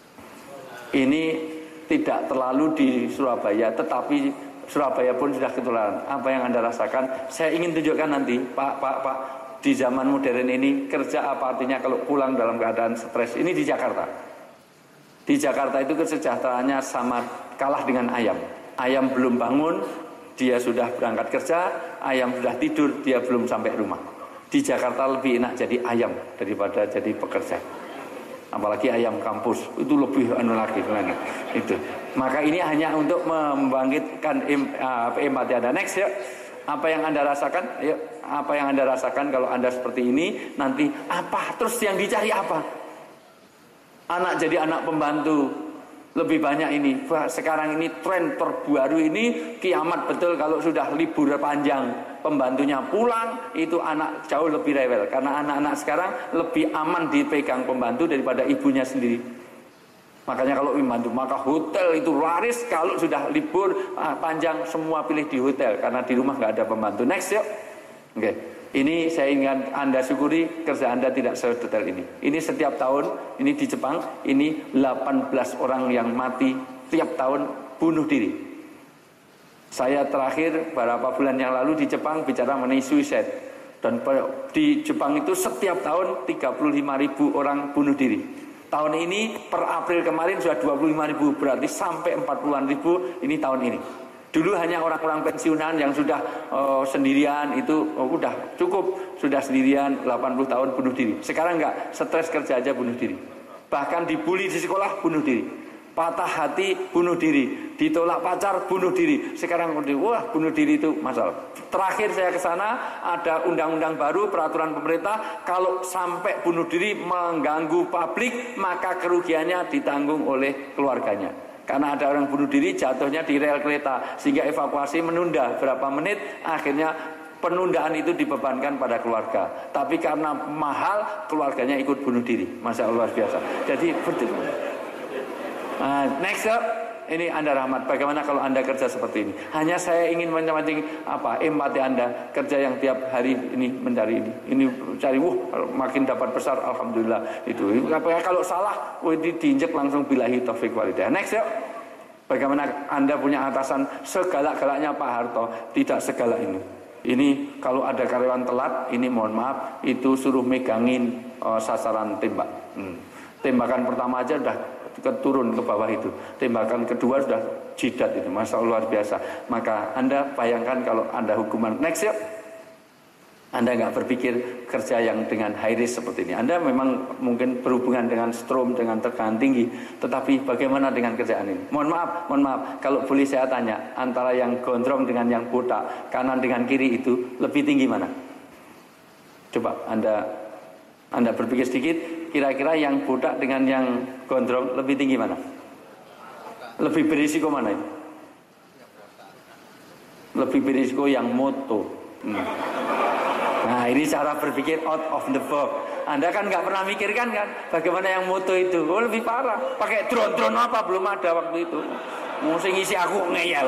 [SPEAKER 4] Ini tidak terlalu di Surabaya, tetapi Surabaya pun sudah ketularan. Apa yang Anda rasakan? Saya ingin tunjukkan nanti, Pak, di zaman modern ini kerja apa artinya kalau pulang dalam keadaan stres. Ini di Jakarta. Di Jakarta itu kesejahteraannya sama kalah dengan ayam. Ayam belum bangun, dia sudah berangkat kerja. Ayam sudah tidur, dia belum sampai rumah. Di Jakarta lebih enak jadi ayam daripada jadi pekerja. Apalagi ayam kampus itu lebih lagi itu. Maka ini hanya untuk membangkitkan empati Anda. Next, ya. Apa yang Anda rasakan? Ayo, apa yang Anda rasakan kalau Anda seperti ini? Nanti apa? Terus yang dicari apa? Anak jadi anak pembantu lebih banyak ini. Sekarang ini tren terbaru ini kiamat betul kalau sudah libur panjang. Pembantunya pulang, itu anak jauh lebih rewel. Karena anak-anak sekarang lebih aman dipegang pembantu daripada ibunya sendiri. Makanya kalau membantu, maka hotel itu laris. Kalau sudah libur panjang, semua pilih di hotel karena di rumah nggak ada pembantu. Next yuk. Oke. Ini saya ingin Anda syukuri kerja Anda tidak sedetail ini. Ini setiap tahun, ini di Jepang, ini 18 orang yang mati tiap tahun bunuh diri. Saya terakhir beberapa bulan yang lalu di Jepang bicara mengenai suicide. Dan di Jepang itu setiap tahun 35.000 orang bunuh diri. Tahun ini per April kemarin sudah 25.000, berarti sampai 40-an ribu ini tahun ini. Dulu hanya orang-orang pensiunan yang sudah sendirian itu udah cukup, sudah sendirian 80 tahun bunuh diri. Sekarang enggak, stres kerja aja bunuh diri. Bahkan dibully di sekolah bunuh diri. Patah hati bunuh diri, ditolak pacar bunuh diri. Sekarang wah bunuh diri itu masalah. Terakhir saya ke sana ada undang-undang baru peraturan pemerintah, kalau sampai bunuh diri mengganggu publik maka kerugiannya ditanggung oleh keluarganya. Karena ada orang bunuh diri jatuhnya di rel kereta sehingga evakuasi menunda berapa menit, akhirnya penundaan itu dibebankan pada keluarga. Tapi karena mahal keluarganya ikut bunuh diri. Masya Allah luar biasa. Jadi betul. Next up, ini Anda rahmat. Bagaimana kalau Anda kerja seperti ini? Hanya saya ingin mencari empati Anda kerja yang tiap hari ini mencari ini cari makin dapat besar alhamdulillah itu. Kalau salah diinjek langsung billahi taufik walhidayah. Next up, bagaimana Anda punya atasan segalak-galaknya Pak Harto? Tidak segalak ini. Ini kalau ada karyawan telat, ini mohon maaf, itu suruh megangin sasaran tembak. Tembakan pertama aja udah turun ke bawah itu, tembakan kedua sudah jidat itu, masya Allah luar biasa. Maka Anda bayangkan kalau Anda hukuman next ya, Anda nggak berpikir kerja yang dengan high risk seperti ini. Anda memang mungkin berhubungan dengan strom, dengan tekanan tinggi, tetapi bagaimana dengan kerjaan ini? Mohon maaf, kalau boleh saya tanya, antara yang gondrong dengan yang botak, kanan dengan kiri itu lebih tinggi mana? Coba Anda berpikir sedikit. Kira-kira yang botak dengan yang gondrong lebih tinggi mana? Lebih berisiko mana itu? Lebih berisiko yang moto. Nah ini cara berpikir out of the box. Anda kan nggak pernah mikirkan kan bagaimana yang moto itu? Oh lebih parah. Pakai drone apa belum ada waktu itu. Mesti ngisi aku ngeyel.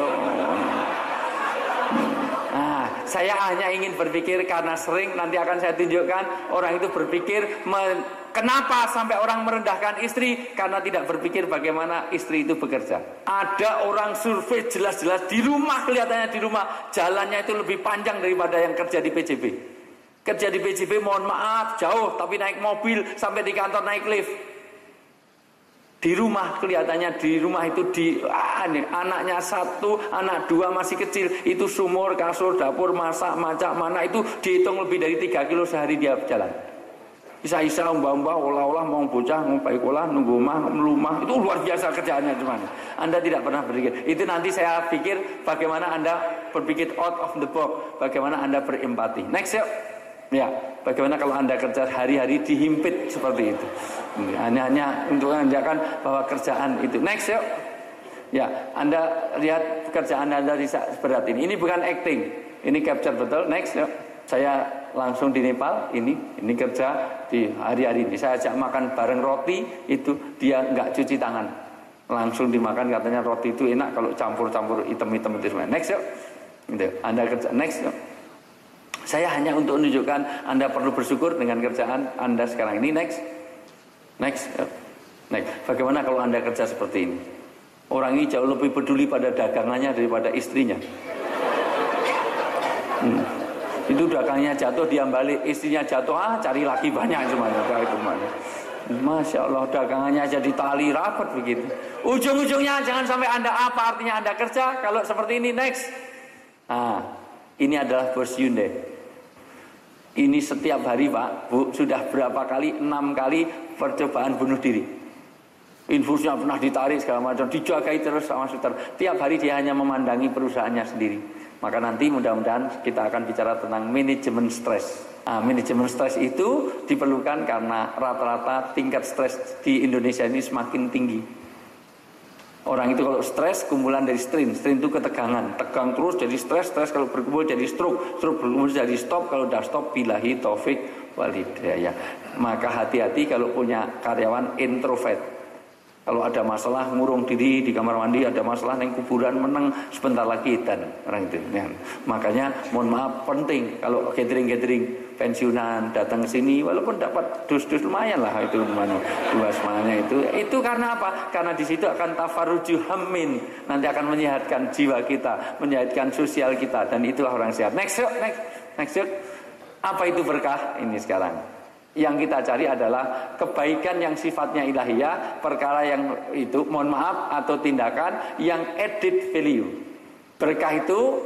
[SPEAKER 4] Nah, saya hanya ingin berpikir karena sering nanti akan saya tunjukkan orang itu berpikir kenapa sampai orang merendahkan istri karena tidak berpikir bagaimana istri itu bekerja. Ada orang survei jelas-jelas di rumah, kelihatannya di rumah jalannya itu lebih panjang daripada yang kerja di PJB. Kerja di PJB mohon maaf jauh tapi naik mobil sampai di kantor naik lift. Di rumah kelihatannya di rumah itu anaknya satu, anak dua masih kecil, itu sumur, kasur, dapur, masak, macak, mana itu dihitung lebih dari 3 kilo sehari dia jalan. Isa-isa, mbak-mbak, olah-olah, mau bocah, mau baik olah, nunggu melumah, itu luar biasa kerjaannya cuman. Anda tidak pernah berpikir. Itu nanti saya pikir bagaimana Anda berpikir out of the box, bagaimana Anda berempati. Next yuk. Ya, bagaimana kalau Anda kerja hari-hari dihimpit seperti itu? Hanya untuk menandakan bahwa kerjaan itu. Next yuk. Ya, Anda lihat pekerjaan Anda seberat ini. Ini bukan acting, ini capture betul. Next yuk. Saya langsung di Nepal, ini kerja di hari-hari ini. Saya ajak makan bareng roti, itu dia nggak cuci tangan, langsung dimakan, katanya roti itu enak kalau campur-campur hitam-hitam itu. Next yuk. Anda kerja. Next yuk. Saya hanya untuk menunjukkan Anda perlu bersyukur dengan kerjaan Anda sekarang ini. Next. Bagaimana kalau Anda kerja seperti ini? Orang ini jauh lebih peduli pada dagangannya daripada istrinya. Itu dagangnya jatuh, dia balik, istrinya jatuh, cari lagi banyak cuma itu mana. Masya Allah, dagangannya jadi tali rapat begitu. Ujung-ujungnya jangan sampai Anda apa artinya Anda kerja kalau seperti ini. Next. Ini adalah bos Hyundai. Ini setiap hari Pak, Bu, sudah berapa kali? 6 kali percobaan bunuh diri. Infusnya pernah ditarik segala macam, dijagai terus sama suster. Tiap hari dia hanya memandangi perusahaannya sendiri. Maka nanti mudah-mudahan kita akan bicara tentang manajemen stres. Manajemen stres itu diperlukan karena rata-rata tingkat stres di Indonesia ini semakin tinggi. Orang itu kalau stres kumpulan dari strain itu ketegangan, tegang terus jadi stres kalau berkumpul jadi stroke berkumpul jadi stop, kalau udah stop billahi taufik walhidayah. Maka hati-hati kalau punya karyawan introvert. Kalau ada masalah ngurung diri di kamar mandi, ada masalah neng kuburan meneng sebentar lagi dan orang itu. Ya. Makanya mohon maaf penting kalau gathering pensiunan datang ke sini walaupun dapat dus-dus lumayan lah itu dua semuanya itu karena apa? Karena di situ akan tafarruju hammin, nanti akan menyehatkan jiwa kita, menyehatkan sosial kita dan itulah orang sehat. Next. Apa itu berkah? Ini sekarang. Yang kita cari adalah kebaikan yang sifatnya ilahiyah, perkara yang itu, mohon maaf, atau tindakan yang added value. Berkah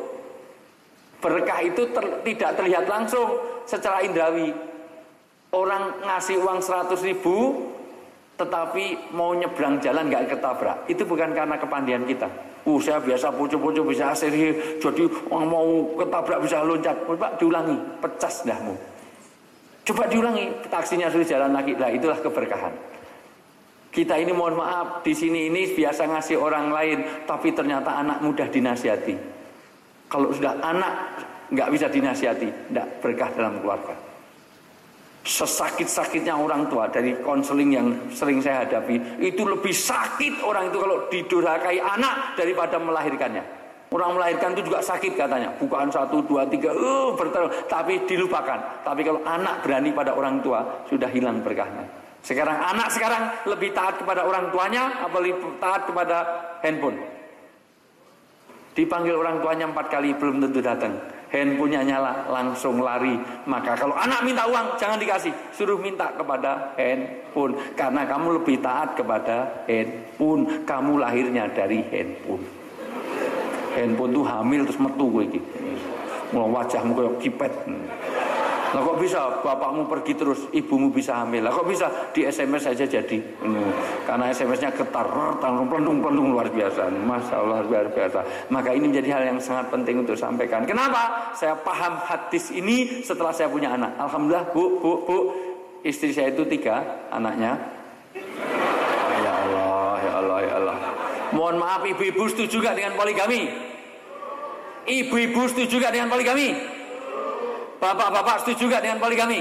[SPEAKER 4] itu tidak terlihat langsung secara indrawi. Orang ngasih uang 100.000 tetapi mau nyebrang jalan gak ketabrak. Itu bukan karena kepandian kita. Saya biasa pucuk-pucuk bisa asiri, jadi mau ketabrak bisa loncat. Pak diulangi, pecas dahmu. Coba diulangi, taksinya sudah jalan lagi. Lah itulah keberkahan. Kita ini mohon maaf, di sini ini biasa ngasih orang lain, tapi ternyata anak mudah dinasihati. Kalau sudah anak nggak bisa dinasihati, tidak berkah dalam keluarga. Sesakit-sakitnya orang tua, dari konseling yang sering saya hadapi, itu lebih sakit orang itu kalau didurhakai anak daripada melahirkannya. Orang melahirkan itu juga sakit katanya, bukan 1, 2, 3 berterus, tapi dilupakan. Tapi kalau anak berani pada orang tua, sudah hilang berkahnya. Anak sekarang lebih taat kepada orang tuanya, apa lebih taat kepada handphone. Dipanggil orang tuanya 4 kali belum tentu datang, handphonenya nyala langsung lari. Maka kalau anak minta uang jangan dikasih, suruh minta kepada handphone, karena kamu lebih taat kepada handphone. Kamu lahirnya dari handphone. Handphone tuh hamil terus metu kowe iki. Mulai wajahmu kayak kipet. Lah kok bisa bapakmu pergi terus ibumu bisa hamil? Lah kok bisa di SMS saja jadi? Karena SMS-nya getar, pelendung luar biasa. Masya Allah luar biasa. Maka ini menjadi hal yang sangat penting untuk sampaikan. Kenapa? Saya paham hadis ini setelah saya punya anak. Alhamdulillah bu, istri saya itu 3 anaknya. Ya Allah. Mohon maaf, ibu-ibu setuju gak dengan poligami? Ibu-ibu setuju gak dengan poligami? Bapak-bapak setuju gak dengan poligami?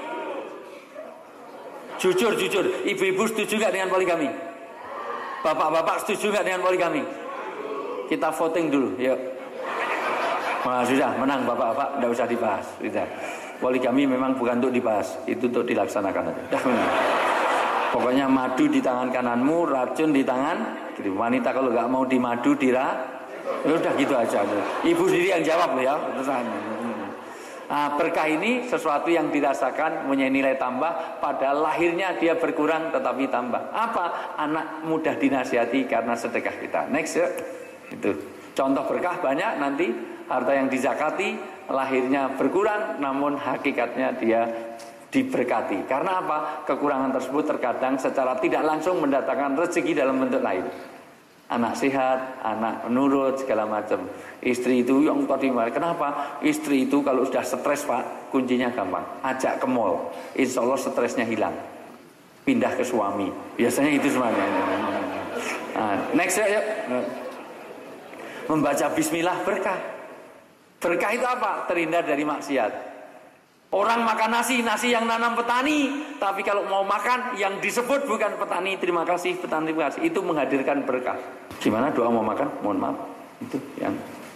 [SPEAKER 4] Jujur, ibu-ibu setuju gak dengan poligami? Bapak-bapak setuju gak dengan poligami? Kita voting dulu, yuk. Nah, sudah, menang bapak-bapak, tidak usah dibahas. Sudah. Poligami memang bukan untuk dibahas, itu untuk dilaksanakan aja. Pokoknya madu di tangan kananmu, racun di tangan kiri. Wanita kalau nggak mau dimadu ya udah gitu aja. Ibu sendiri yang jawab loh ya. Nah, berkah ini sesuatu yang dirasakan punya nilai tambah. Pada lahirnya dia berkurang tetapi tambah. Apa? Anak mudah dinasihati karena sedekah kita. Next ya. Itu contoh berkah banyak nanti. Harta yang dizakati lahirnya berkurang namun hakikatnya dia diberkati. Karena apa? Kekurangan tersebut terkadang secara tidak langsung mendatangkan rezeki dalam bentuk lain. Anak sehat, anak nurut, segala macam. Istri itu yang tadi, kenapa? Istri itu kalau sudah stres Pak, kuncinya gampang. Ajak ke mall, insya Allah stresnya hilang. Pindah ke suami. Biasanya itu semuanya. Nah, next ya. Membaca bismillah berkah. Berkah itu apa? Terhindar dari maksiat. Orang makan nasi yang nanam petani, tapi kalau mau makan yang disebut bukan petani, terima kasih petani, terima kasih. Itu menghadirkan berkah. Gimana doa mau makan? Mohon maaf. Itu yang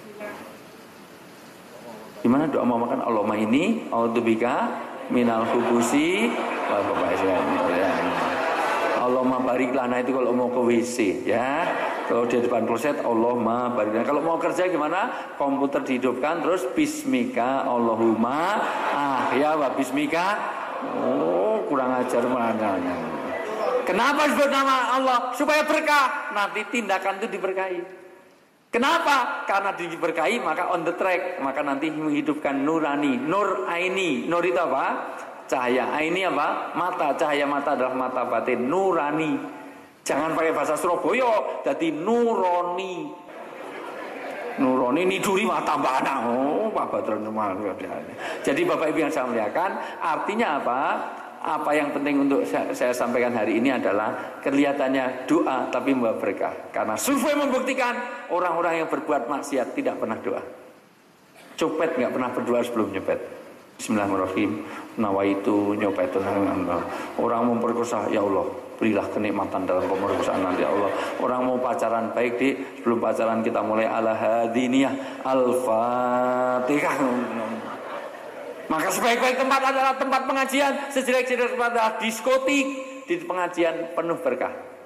[SPEAKER 4] gimana doa mau makan? Allahumma ini a'udzubika minal khubusi wal khaba'is. Allahumma barik lana itu kalau mau ke WC ya. Kalau di depan kloset Allahumma barik lana. Kalau mau kerja gimana? Komputer dihidupkan terus bismika Allahumma ya wa bismika. Oh, kurang ajar mana. Kenapa disebut nama Allah? Supaya berkah. Nanti tindakan itu diberkahi. Kenapa? Karena diberkahi maka on the track. Maka nanti menghidupkan nurani. Nur aini. Nur itu apa? Cahaya. Aini apa? Mata. Cahaya mata adalah mata batin. Nurani. Jangan pakai bahasa Surabaya. Jadi nuroni. Nuroni niduri mata tambah anak. Oh, Pak Badron. Jadi Bapak Ibu yang saya muliakan, artinya apa? Apa yang penting untuk saya sampaikan hari ini adalah kelihatannya doa tapi membawa berkah. Karena survei membuktikan orang-orang yang berbuat maksiat tidak pernah doa. Copet nggak pernah berdoa sebelum nyopet. Bismillahirrahmanirrahim. Nawaitu nyopet. Orang memperkosa, ya Allah, berilah kenikmatan dalam pemerkosaan nanti Allah. Orang mau pacaran baik di sebelum pacaran kita mulai ala hadiniyah al-fatihah. Maka sebaik-baik tempat adalah tempat pengajian, sejelek-jelek tempat adalah diskotik. Di pengajian penuh berkah.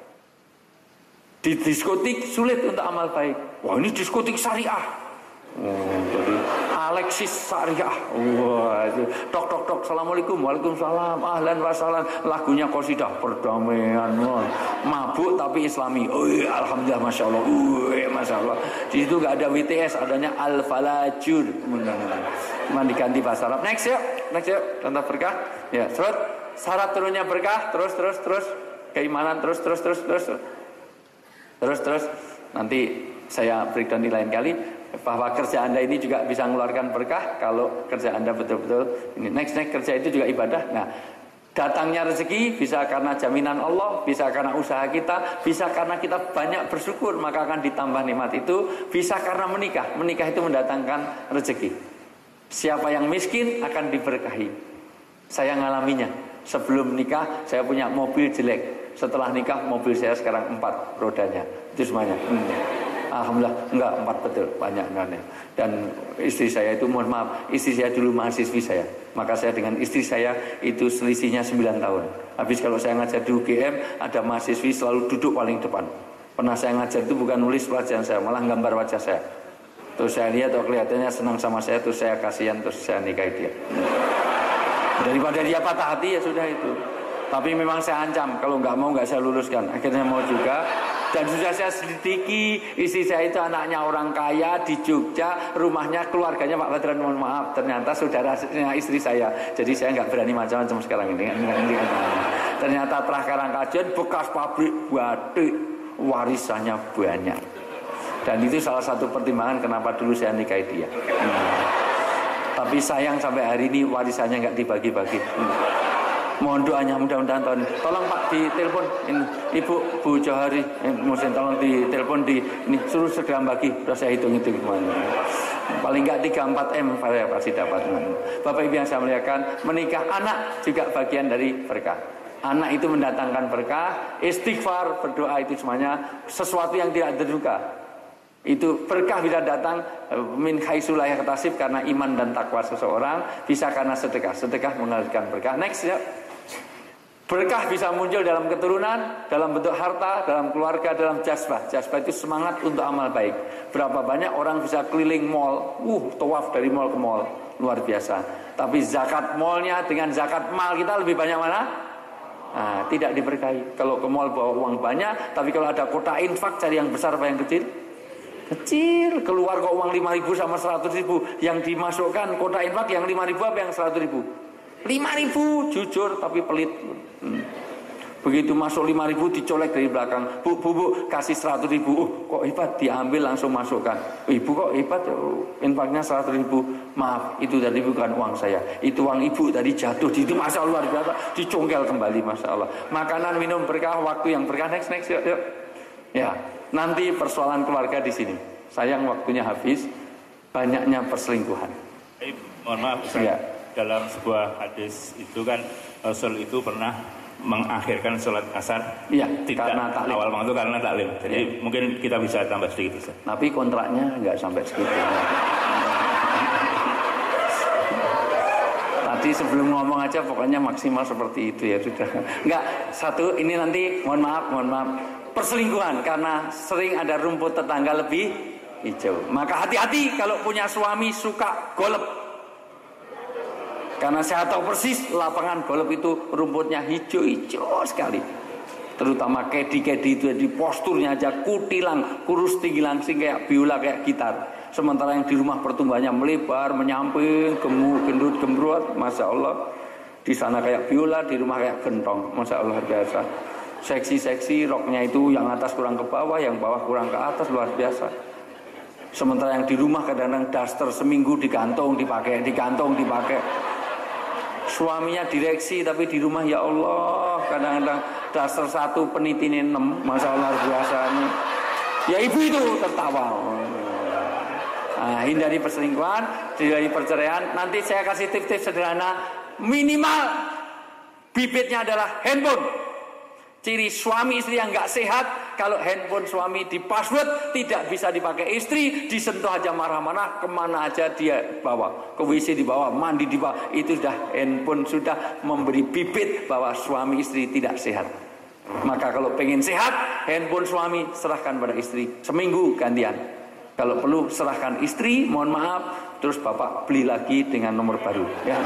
[SPEAKER 4] Di diskotik sulit untuk amal baik. Wah, ini diskotik syariah. Jadi Alexis Syariah. Wah, itu tok tok tok. Assalamualaikum, waalaikumsalam, ahlan wa sahlan. Lagunya qasidah perdamaian. Mabuk tapi Islami. Oh, alhamdulillah, masya Allah. Masya Allah. Di situ nggak ada WTS, adanya al-falajur. Cuma diganti bahasa Arab. Next yuk. Contoh berkah. Ya, syarat turunnya berkah. Terus. Keimanan terus. Nanti saya breakdown di lain kali. Bahwa kerja Anda ini juga bisa mengeluarkan berkah kalau kerja Anda betul-betul ini. Next kerja itu juga ibadah. Nah, datangnya rezeki bisa karena jaminan Allah, bisa karena usaha kita, bisa karena kita banyak bersyukur maka akan ditambah nikmat itu, bisa karena menikah itu mendatangkan rezeki. Siapa yang miskin akan diberkahi. Saya ngalaminya. Sebelum nikah saya punya mobil jelek. Setelah nikah mobil saya sekarang 4 rodanya. Itu semuanya. Alhamdulillah, enggak 4 betul, banyak enggaknya. Dan istri saya itu, mohon maaf, istri saya dulu mahasiswi saya. Maka saya dengan istri saya itu selisihnya 9 tahun. Habis kalau saya ngajar di UGM, ada mahasiswi selalu duduk paling depan. Pernah saya ngajar itu bukan nulis pelajaran saya, malah gambar wajah saya. Terus saya lihat, kelihatannya senang sama saya, terus saya kasihan, terus saya nikahi dia. Daripada dia patah hati, ya sudah itu. Tapi memang saya ancam, kalau nggak mau nggak saya luluskan. Akhirnya mau juga. Dan sudah saya selidiki, istri saya itu anaknya orang kaya di Jogja, rumahnya, keluarganya Pak Badran, mohon maaf, ternyata saudaranya istri saya. Jadi saya nggak berani macam-macam sekarang ini. Ternyata Trah Karangkajen bekas pabrik batik, warisannya banyak. Dan itu salah satu pertimbangan kenapa dulu saya nikahi dia. Tapi sayang sampai hari ini warisannya nggak dibagi-bagi. Mohon doanya, mudah-mudahan tolong Pak ditelepon Ibu Bu Johari, mungkin tolong ditelepon ini suruh segera bagi, sudah saya hitung-hitung paling enggak 3-4 M saya pasti dapat. Bapak Ibu yang saya muliakan, menikah anak juga bagian dari berkah. Anak itu mendatangkan berkah, istighfar, berdoa itu semuanya sesuatu yang tidak terduga. Itu berkah bisa datang min haitsu la yahtasib karena iman dan takwa seseorang, bisa karena sedekah mengalirkan berkah. Next ya. Berkah bisa muncul dalam keturunan, dalam bentuk harta, dalam keluarga, dalam jazbah. Jazbah itu semangat untuk amal baik. Berapa banyak orang bisa keliling mall, tawaf dari mall ke mall, luar biasa. Tapi zakat mallnya dengan zakat mal kita lebih banyak mana? Nah, tidak diberkahi. Kalau ke mall bawa uang banyak, tapi kalau ada kota infak cari yang besar apa yang kecil? Kecil. Keluar kok uang 5.000 sama 100.000, yang dimasukkan kota infak yang 5.000 apa yang 100.000? 5.000, jujur tapi pelit. Begitu masuk 5.000 dicolek dari belakang. Bu, kasih 100.000. Kok hebat, diambil langsung masukkan. Ibu kok hebat, infaknya 100.000. Maaf, itu tadi bukan uang saya. Itu uang ibu tadi jatuh di itu, masya Allah luar biasa. Dicongkel kembali, masya Allah. Makanan, minum berkah, waktu yang berkah. Next yuk. Ya, nanti persoalan keluarga di sini. Sayang waktunya habis. Banyaknya perselingkuhan.
[SPEAKER 3] Mohon maaf, Ustaz. Ya. Dalam sebuah hadis itu kan Rasul itu pernah mengakhirkan sholat asar tidak karena taklim. Awal waktu karena taklim. Jadi mungkin kita bisa tambah sedikit, Ustaz. Tapi kontraknya nggak sampai segitu. Tadi sebelum ngomong aja pokoknya maksimal seperti itu ya sudah. Enggak, satu ini nanti mohon maaf. Perselingkuhan karena sering ada rumput tetangga lebih hijau. Maka hati-hati kalau punya suami suka golep. Karena saya tahu persis lapangan golf itu rumputnya hijau-hijau sekali. Terutama kedi-kedi itu di posturnya aja kutilang, kurus tinggi langsing kayak biola, kayak gitar. Sementara yang di rumah pertumbuhannya melebar, menyamping, gemuk, gendut, gembrot, masya Allah. Di sana kayak biola, di rumah kayak gentong, masya Allah biasa. Seksi-seksi, roknya itu yang atas kurang ke bawah, yang bawah kurang ke atas, luar biasa. Sementara yang di rumah kadang-kadang daster seminggu digantung, dipakai. Suaminya direksi tapi di rumah ya Allah kadang-kadang dasar 1 penitine 6, masya Allah biasanya. Ya ibu itu tertawa. Nah, hindari perselingkuhan, hindari perceraian. Nanti saya kasih tips-tips sederhana. Minimal bibitnya adalah handphone.
[SPEAKER 4] Ciri suami istri yang nggak sehat, kalau handphone suami di password, tidak bisa dipakai istri, disentuh aja marah-marah, kemana aja dia bawa, ke WC dibawa, mandi dibawa, itu sudah handphone sudah memberi bibit bahwa suami istri tidak sehat. Maka kalau pengen sehat, handphone suami serahkan pada istri, seminggu gantian. Kalau perlu serahkan istri, mohon maaf, terus bapak beli lagi dengan nomor baru. Ya.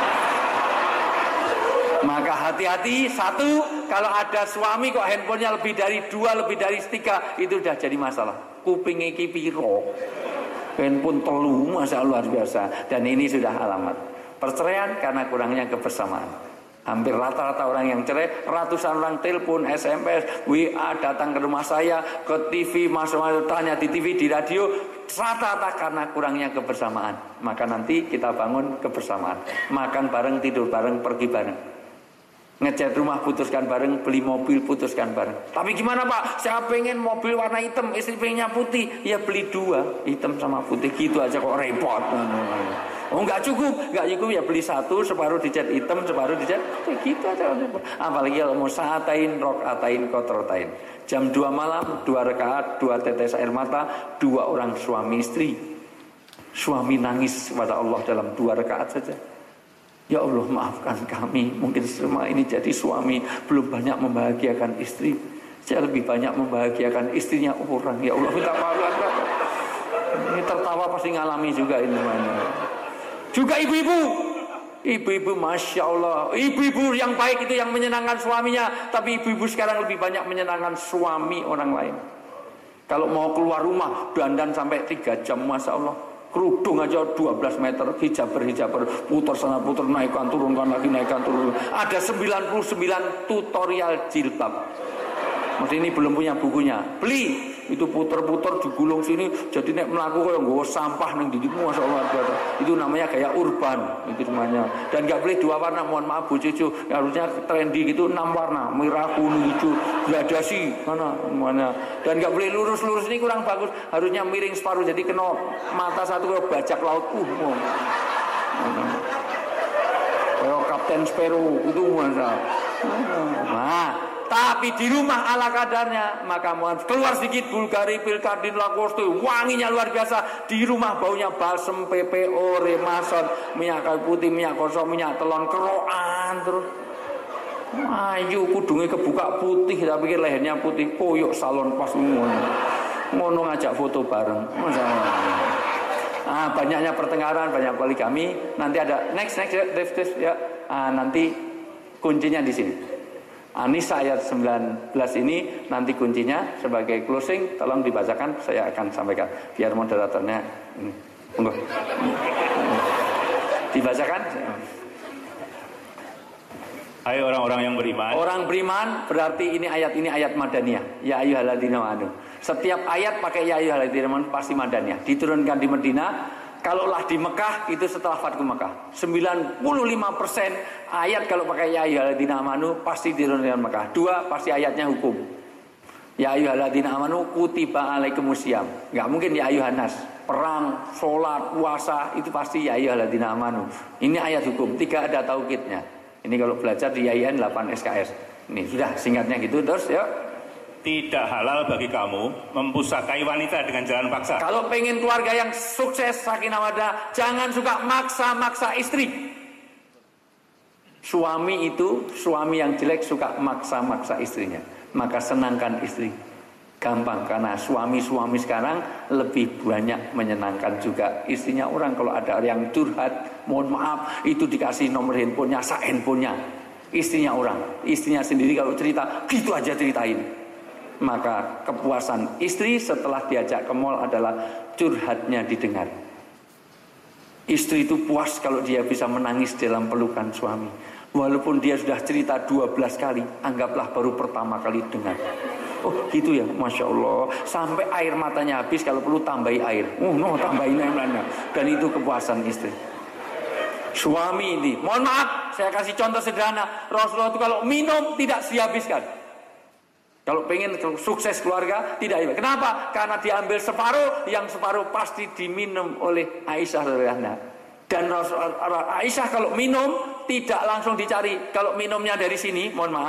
[SPEAKER 4] Maka hati-hati, satu, kalau ada suami kok handphonenya lebih dari 2, lebih dari 3, itu udah jadi masalah. Kuping iki piro, handphone telu, masa luar biasa. Dan ini sudah alamat perceraian karena kurangnya kebersamaan. Hampir rata-rata orang yang cerai, ratusan orang telepon, SMS, WA, datang ke rumah saya, ke TV, masuk tanya di TV, di radio, rata-rata karena kurangnya kebersamaan. Maka nanti kita bangun kebersamaan, makan bareng, tidur bareng, pergi bareng. Ngecat rumah putuskan bareng, beli mobil putuskan bareng. Tapi gimana Pak? Saya pengen mobil warna hitam, istri pengennya putih. Ya beli 2, hitam sama putih, gitu aja kok repot. Oh nggak cukup ya beli 1, separuh dicat hitam, separuh dicat, gitu aja. Apalagi kalau mau sa'atain, rok'atain, kotrotain. Jam 2 malam, 2 rakaat, 2 tetes air mata, 2 orang suami istri. Suami nangis kepada Allah dalam 2 rakaat saja. Ya Allah, maafkan kami, mungkin selama ini jadi suami belum banyak membahagiakan istri. Saya lebih banyak membahagiakan istrinya orang. Ya Allah, minta maaf. Ini tertawa pasti ngalami juga ini mana. Juga ibu-ibu, Masya Allah, ibu-ibu yang baik itu yang menyenangkan suaminya. Tapi ibu-ibu sekarang lebih banyak menyenangkan suami orang lain. Kalau mau keluar rumah, dandan sampai 3 jam, Masya Allah. Kerudung aja 12 meter, hijaber, putar sana putar, naikkan turunkan lagi, naikkan turun. Ada 99 tutorial jilbab. Mesti ini belum punya bukunya, beli. Itu puter-puter digulung sini, jadi nek melaku kayak nggawa sampah nang didimu, Masya Allah. Itu namanya gaya urban, itu semuanya. Dan nggak boleh 2 warna, mohon maaf Bu Cucu, harusnya trendy gitu 6 warna, merah, kuning, hijau, gradasi mana. Dan nggak boleh lurus-lurus, ini kurang bagus, harusnya miring separuh, jadi kena mata satu kayak bajak laut, kayak Kapten Sparrow itu masa. Nah, tapi di rumah ala kadarnya, maka mohon keluar sedikit Bulgari, Pilkardin, Lacoste, wanginya luar biasa. Di rumah baunya balsem, PPO, Remason, minyak kayu putih, minyak kosong, minyak telon, keroan terus. Ayo kudungnya kebuka putih, tak pikir lehernya putih, koyok salon pas ngono ngajak foto bareng. Banyaknya pertengkaran, banyak poligami. Nanti ada next ya. Nanti kuncinya di sini. An-Nisa ayat 19 ini nanti kuncinya sebagai closing, tolong dibacakan, saya akan sampaikan biar moderatornya dibacakan.
[SPEAKER 3] Hai orang-orang yang beriman.
[SPEAKER 4] Orang beriman berarti ini ayat madaniyah. Ya ayyuhalladzina amanu. Setiap ayat pakai ya ayyuhalladzina amanu pasti madaniyah. Diturunkan di Madinah. Kalaulah di Mekah itu setelah Fathu Mekah 95% ayat kalau pakai ya ayyuhalladzina amanu pasti diturunkan di Mekah. 2 pasti ayatnya hukum. Ya ayyuhalladzina amanu kutiba alaikumusiyam. Enggak mungkin ya ayyuhannas. Perang, sholat, puasa itu pasti ya ayyuhalladzina amanu. Ini ayat hukum, 3 ada taukidnya. Ini kalau belajar di IAIN 8 SKS. Ini sudah singkatnya gitu terus ya.
[SPEAKER 3] Tidak halal bagi kamu mempusakai wanita dengan jalan paksa.
[SPEAKER 4] Kalau pengen keluarga yang sukses sakinah mawaddah, jangan suka maksa-maksa istri. Suami yang jelek suka maksa-maksa istrinya. Maka senangkan istri. Gampang, karena suami-suami sekarang lebih banyak menyenangkan juga istrinya orang. Kalau ada yang curhat, mohon maaf, itu dikasih nomor handphonenya, handphonenya istrinya orang. Istrinya sendiri kalau cerita, gitu aja ceritain. Maka kepuasan istri setelah diajak ke mall adalah curhatnya didengar. Istri itu puas kalau dia bisa menangis dalam pelukan suami. Walaupun dia sudah cerita 12 kali, anggaplah baru pertama kali dengar. Oh gitu ya, Masya Allah. Sampai air matanya habis, kalau perlu tambahi air. Tambahin air mana. Dan itu kepuasan istri. Suami ini, mohon maaf, saya kasih contoh sederhana. Rasulullah itu kalau minum tidak dihabiskan. Kalau pengen sukses keluarga, tidak. Kenapa? Karena diambil separuh, yang separuh pasti diminum oleh Aisyah radhiyallahu. Dan Aisyah kalau minum tidak langsung dicari. Kalau minumnya dari sini, mohon maaf,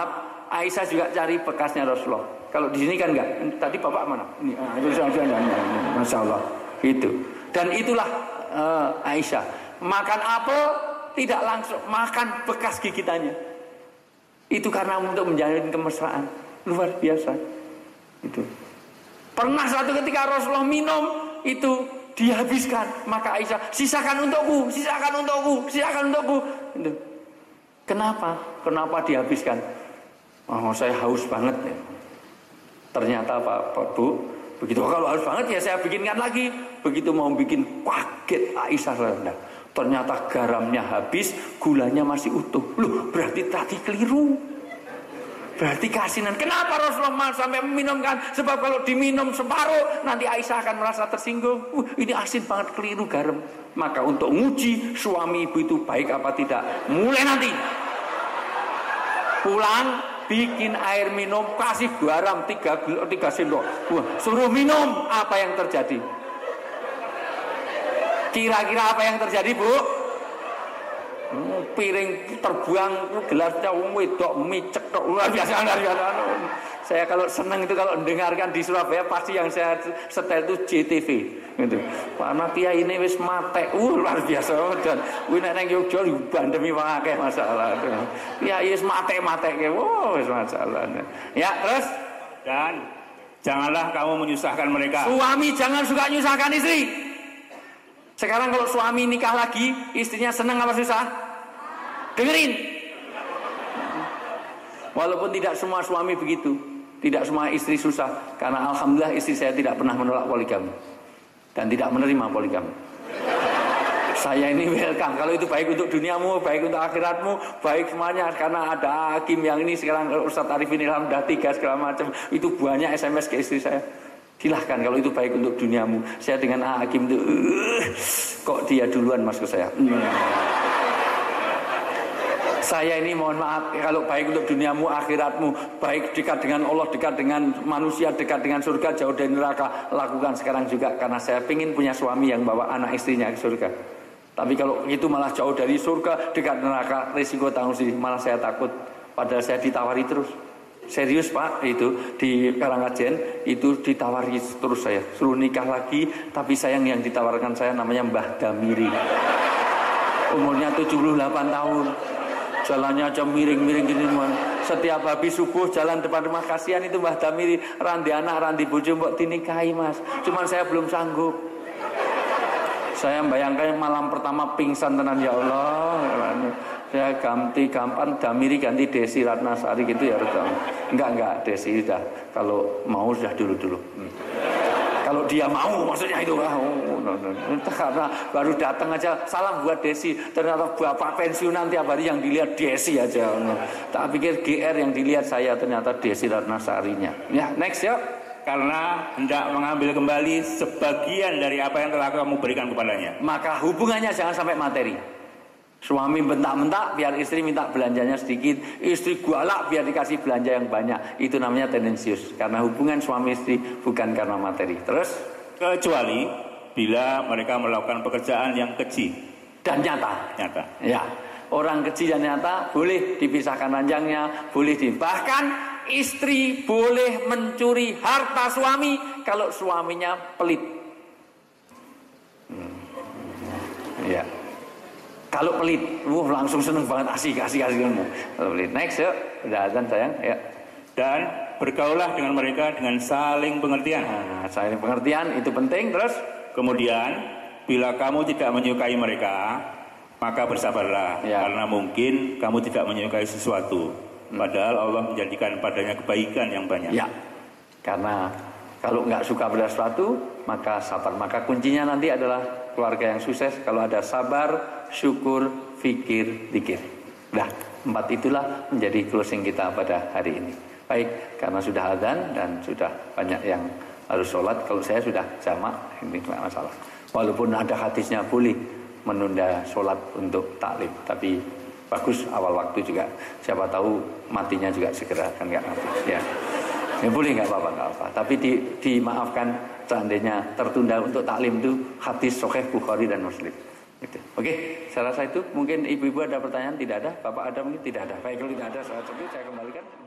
[SPEAKER 4] Aisyah juga cari bekasnya Rasulullah. Kalau di sini kan enggak. Tadi bapak mana? Ini, Masya Allah. Itu. Dan itulah Aisyah. Makan apel tidak langsung, makan bekas gigitannya. Itu karena untuk menjalin kemesraan. Luar biasa. Itu. Pernah suatu ketika Rasulullah minum itu dihabiskan, maka Aisyah, sisakan untukku, sisakan untukku, sisakan untukku. Itu. Kenapa? Kenapa dihabiskan? Oh, saya haus banget ya. Ternyata Pak Bu, begitu kalau haus banget ya saya bikinkan lagi. Begitu mau bikin, kaget Aisyah rendah. Ternyata garamnya habis, gulanya masih utuh. Loh, berarti tadi keliru. Berarti keasinan. Kenapa Rasulullah sampai meminumkan? Sebab kalau diminum separuh, nanti Aisyah akan merasa tersinggung. Ini asin banget, keliru garam. Maka untuk nguji suami ibu itu baik apa tidak, mulai nanti pulang bikin air minum, kasih garam 3 sendok. Suruh minum. Apa yang terjadi? Kira-kira apa yang terjadi, Bu? Piring terbuang, gelasnya wedok micek tok, luar biasa. Saya kalau senang itu kalau mendengarkan di Surabaya pasti yang saya setel itu JTV gitu. Karena kiai ini wis mate, luar biasa. Dan kuwi nek nang Yogya bandemi wong akeh masalah. Kiai wis mate-mate ke, wis masalah. Ya, terus
[SPEAKER 3] dan janganlah kamu menyusahkan mereka.
[SPEAKER 4] Suami jangan suka menyusahkan istri. Sekarang kalau suami nikah lagi, istrinya senang apa susah? Dengerin. Walaupun tidak semua suami begitu, tidak semua istri susah, karena alhamdulillah istri saya tidak pernah menolak poligami dan tidak menerima poligami. Saya ini welcome. Kalau itu baik untuk duniamu, baik untuk akhiratmu, baik semuanya. Karena ada hakim yang ini sekarang Ustadz Arifin Ilham dah 3 segala macam. Itu banyak SMS ke istri saya. Silahkan kalau itu baik untuk duniamu. Saya dengan hakim itu kok dia duluan masuk ke saya. Saya ini mohon maaf, kalau baik untuk duniamu, akhiratmu, baik dekat dengan Allah, dekat dengan manusia, dekat dengan surga, jauh dari neraka, lakukan sekarang juga. Karena saya ingin punya suami yang bawa anak istrinya ke surga. Tapi kalau itu malah jauh dari surga, dekat neraka, risiko tanggung sendiri, malah saya takut. Padahal saya ditawari terus. Serius Pak, itu di Karangkajen itu ditawari terus saya. Suruh nikah lagi, tapi sayang yang ditawarkan saya namanya Mbah Damiri. Umurnya 78 tahun. Jalannya aja miring-miring gini. Setiap habis subuh jalan depan rumah, kasihan itu Mbah Damiri. Randi anak, randi bojo mbok dinikahi Mas. Cuman saya belum sanggup. Saya membayangkan malam pertama pingsan tenan, ya Allah. Saya ganti gampang Damiri ganti Desi Ratnasari gitu ya Reda. Enggak Desi dah. Kalau mau sudah dulu. Kalau dia mau maksudnya itu. Karena baru datang aja salam buat Desi. Ternyata bapak pensiunan tiap hari yang dilihat Desi aja. Tak pikir GR yang dilihat saya ternyata Desi Ratnasarinya. Ya, next ya.
[SPEAKER 3] Karena hendak mengambil kembali sebagian dari apa yang telah kamu berikan kepadanya.
[SPEAKER 4] Maka hubungannya jangan sampai materi. Suami bentak-bentak biar istri minta belanjanya sedikit, istri galak biar dikasih belanja yang banyak. Itu namanya tendensius. Karena hubungan suami istri bukan karena materi. Terus?
[SPEAKER 3] Kecuali bila mereka melakukan pekerjaan yang keji
[SPEAKER 4] dan nyata. Ya, orang keji dan nyata boleh dipisahkan ranjangnya, boleh bahkan istri boleh mencuri harta suami kalau suaminya pelit. Ya. Kalau pelit, langsung seneng banget asik. Kalau pelit, next yuk, udah azan sayang, ya.
[SPEAKER 3] Dan bergaulah dengan mereka dengan saling pengertian.
[SPEAKER 4] Nah, saling pengertian itu penting. Terus,
[SPEAKER 3] kemudian bila kamu tidak menyukai mereka, maka bersabarlah, ya. Karena mungkin kamu tidak menyukai sesuatu, padahal Allah menjadikan padanya kebaikan yang banyak.
[SPEAKER 4] Ya, karena kalau nggak suka pada sesuatu, maka sabar. Maka kuncinya nanti adalah keluarga yang sukses kalau ada sabar, syukur, fikir, zikir. Nah, 4 itulah menjadi closing kita pada hari ini. Baik, karena sudah azan dan sudah banyak yang harus sholat. Kalau saya sudah jamak, ini tidak masalah. Walaupun ada hadisnya boleh menunda sholat untuk taklim, tapi bagus awal waktu juga. Siapa tahu matinya juga segera, kan nggak ngerti. Ya, boleh nggak apa-apa. Tapi dimaafkan seandainya tertunda untuk taklim itu hadis Sahih Bukhari dan Muslim. Gitu. Oke, saya rasa itu. Mungkin ibu-ibu ada pertanyaan? Tidak ada. Bapak ada mungkin tidak ada. Baik, kalau tidak ada saya kembalikan.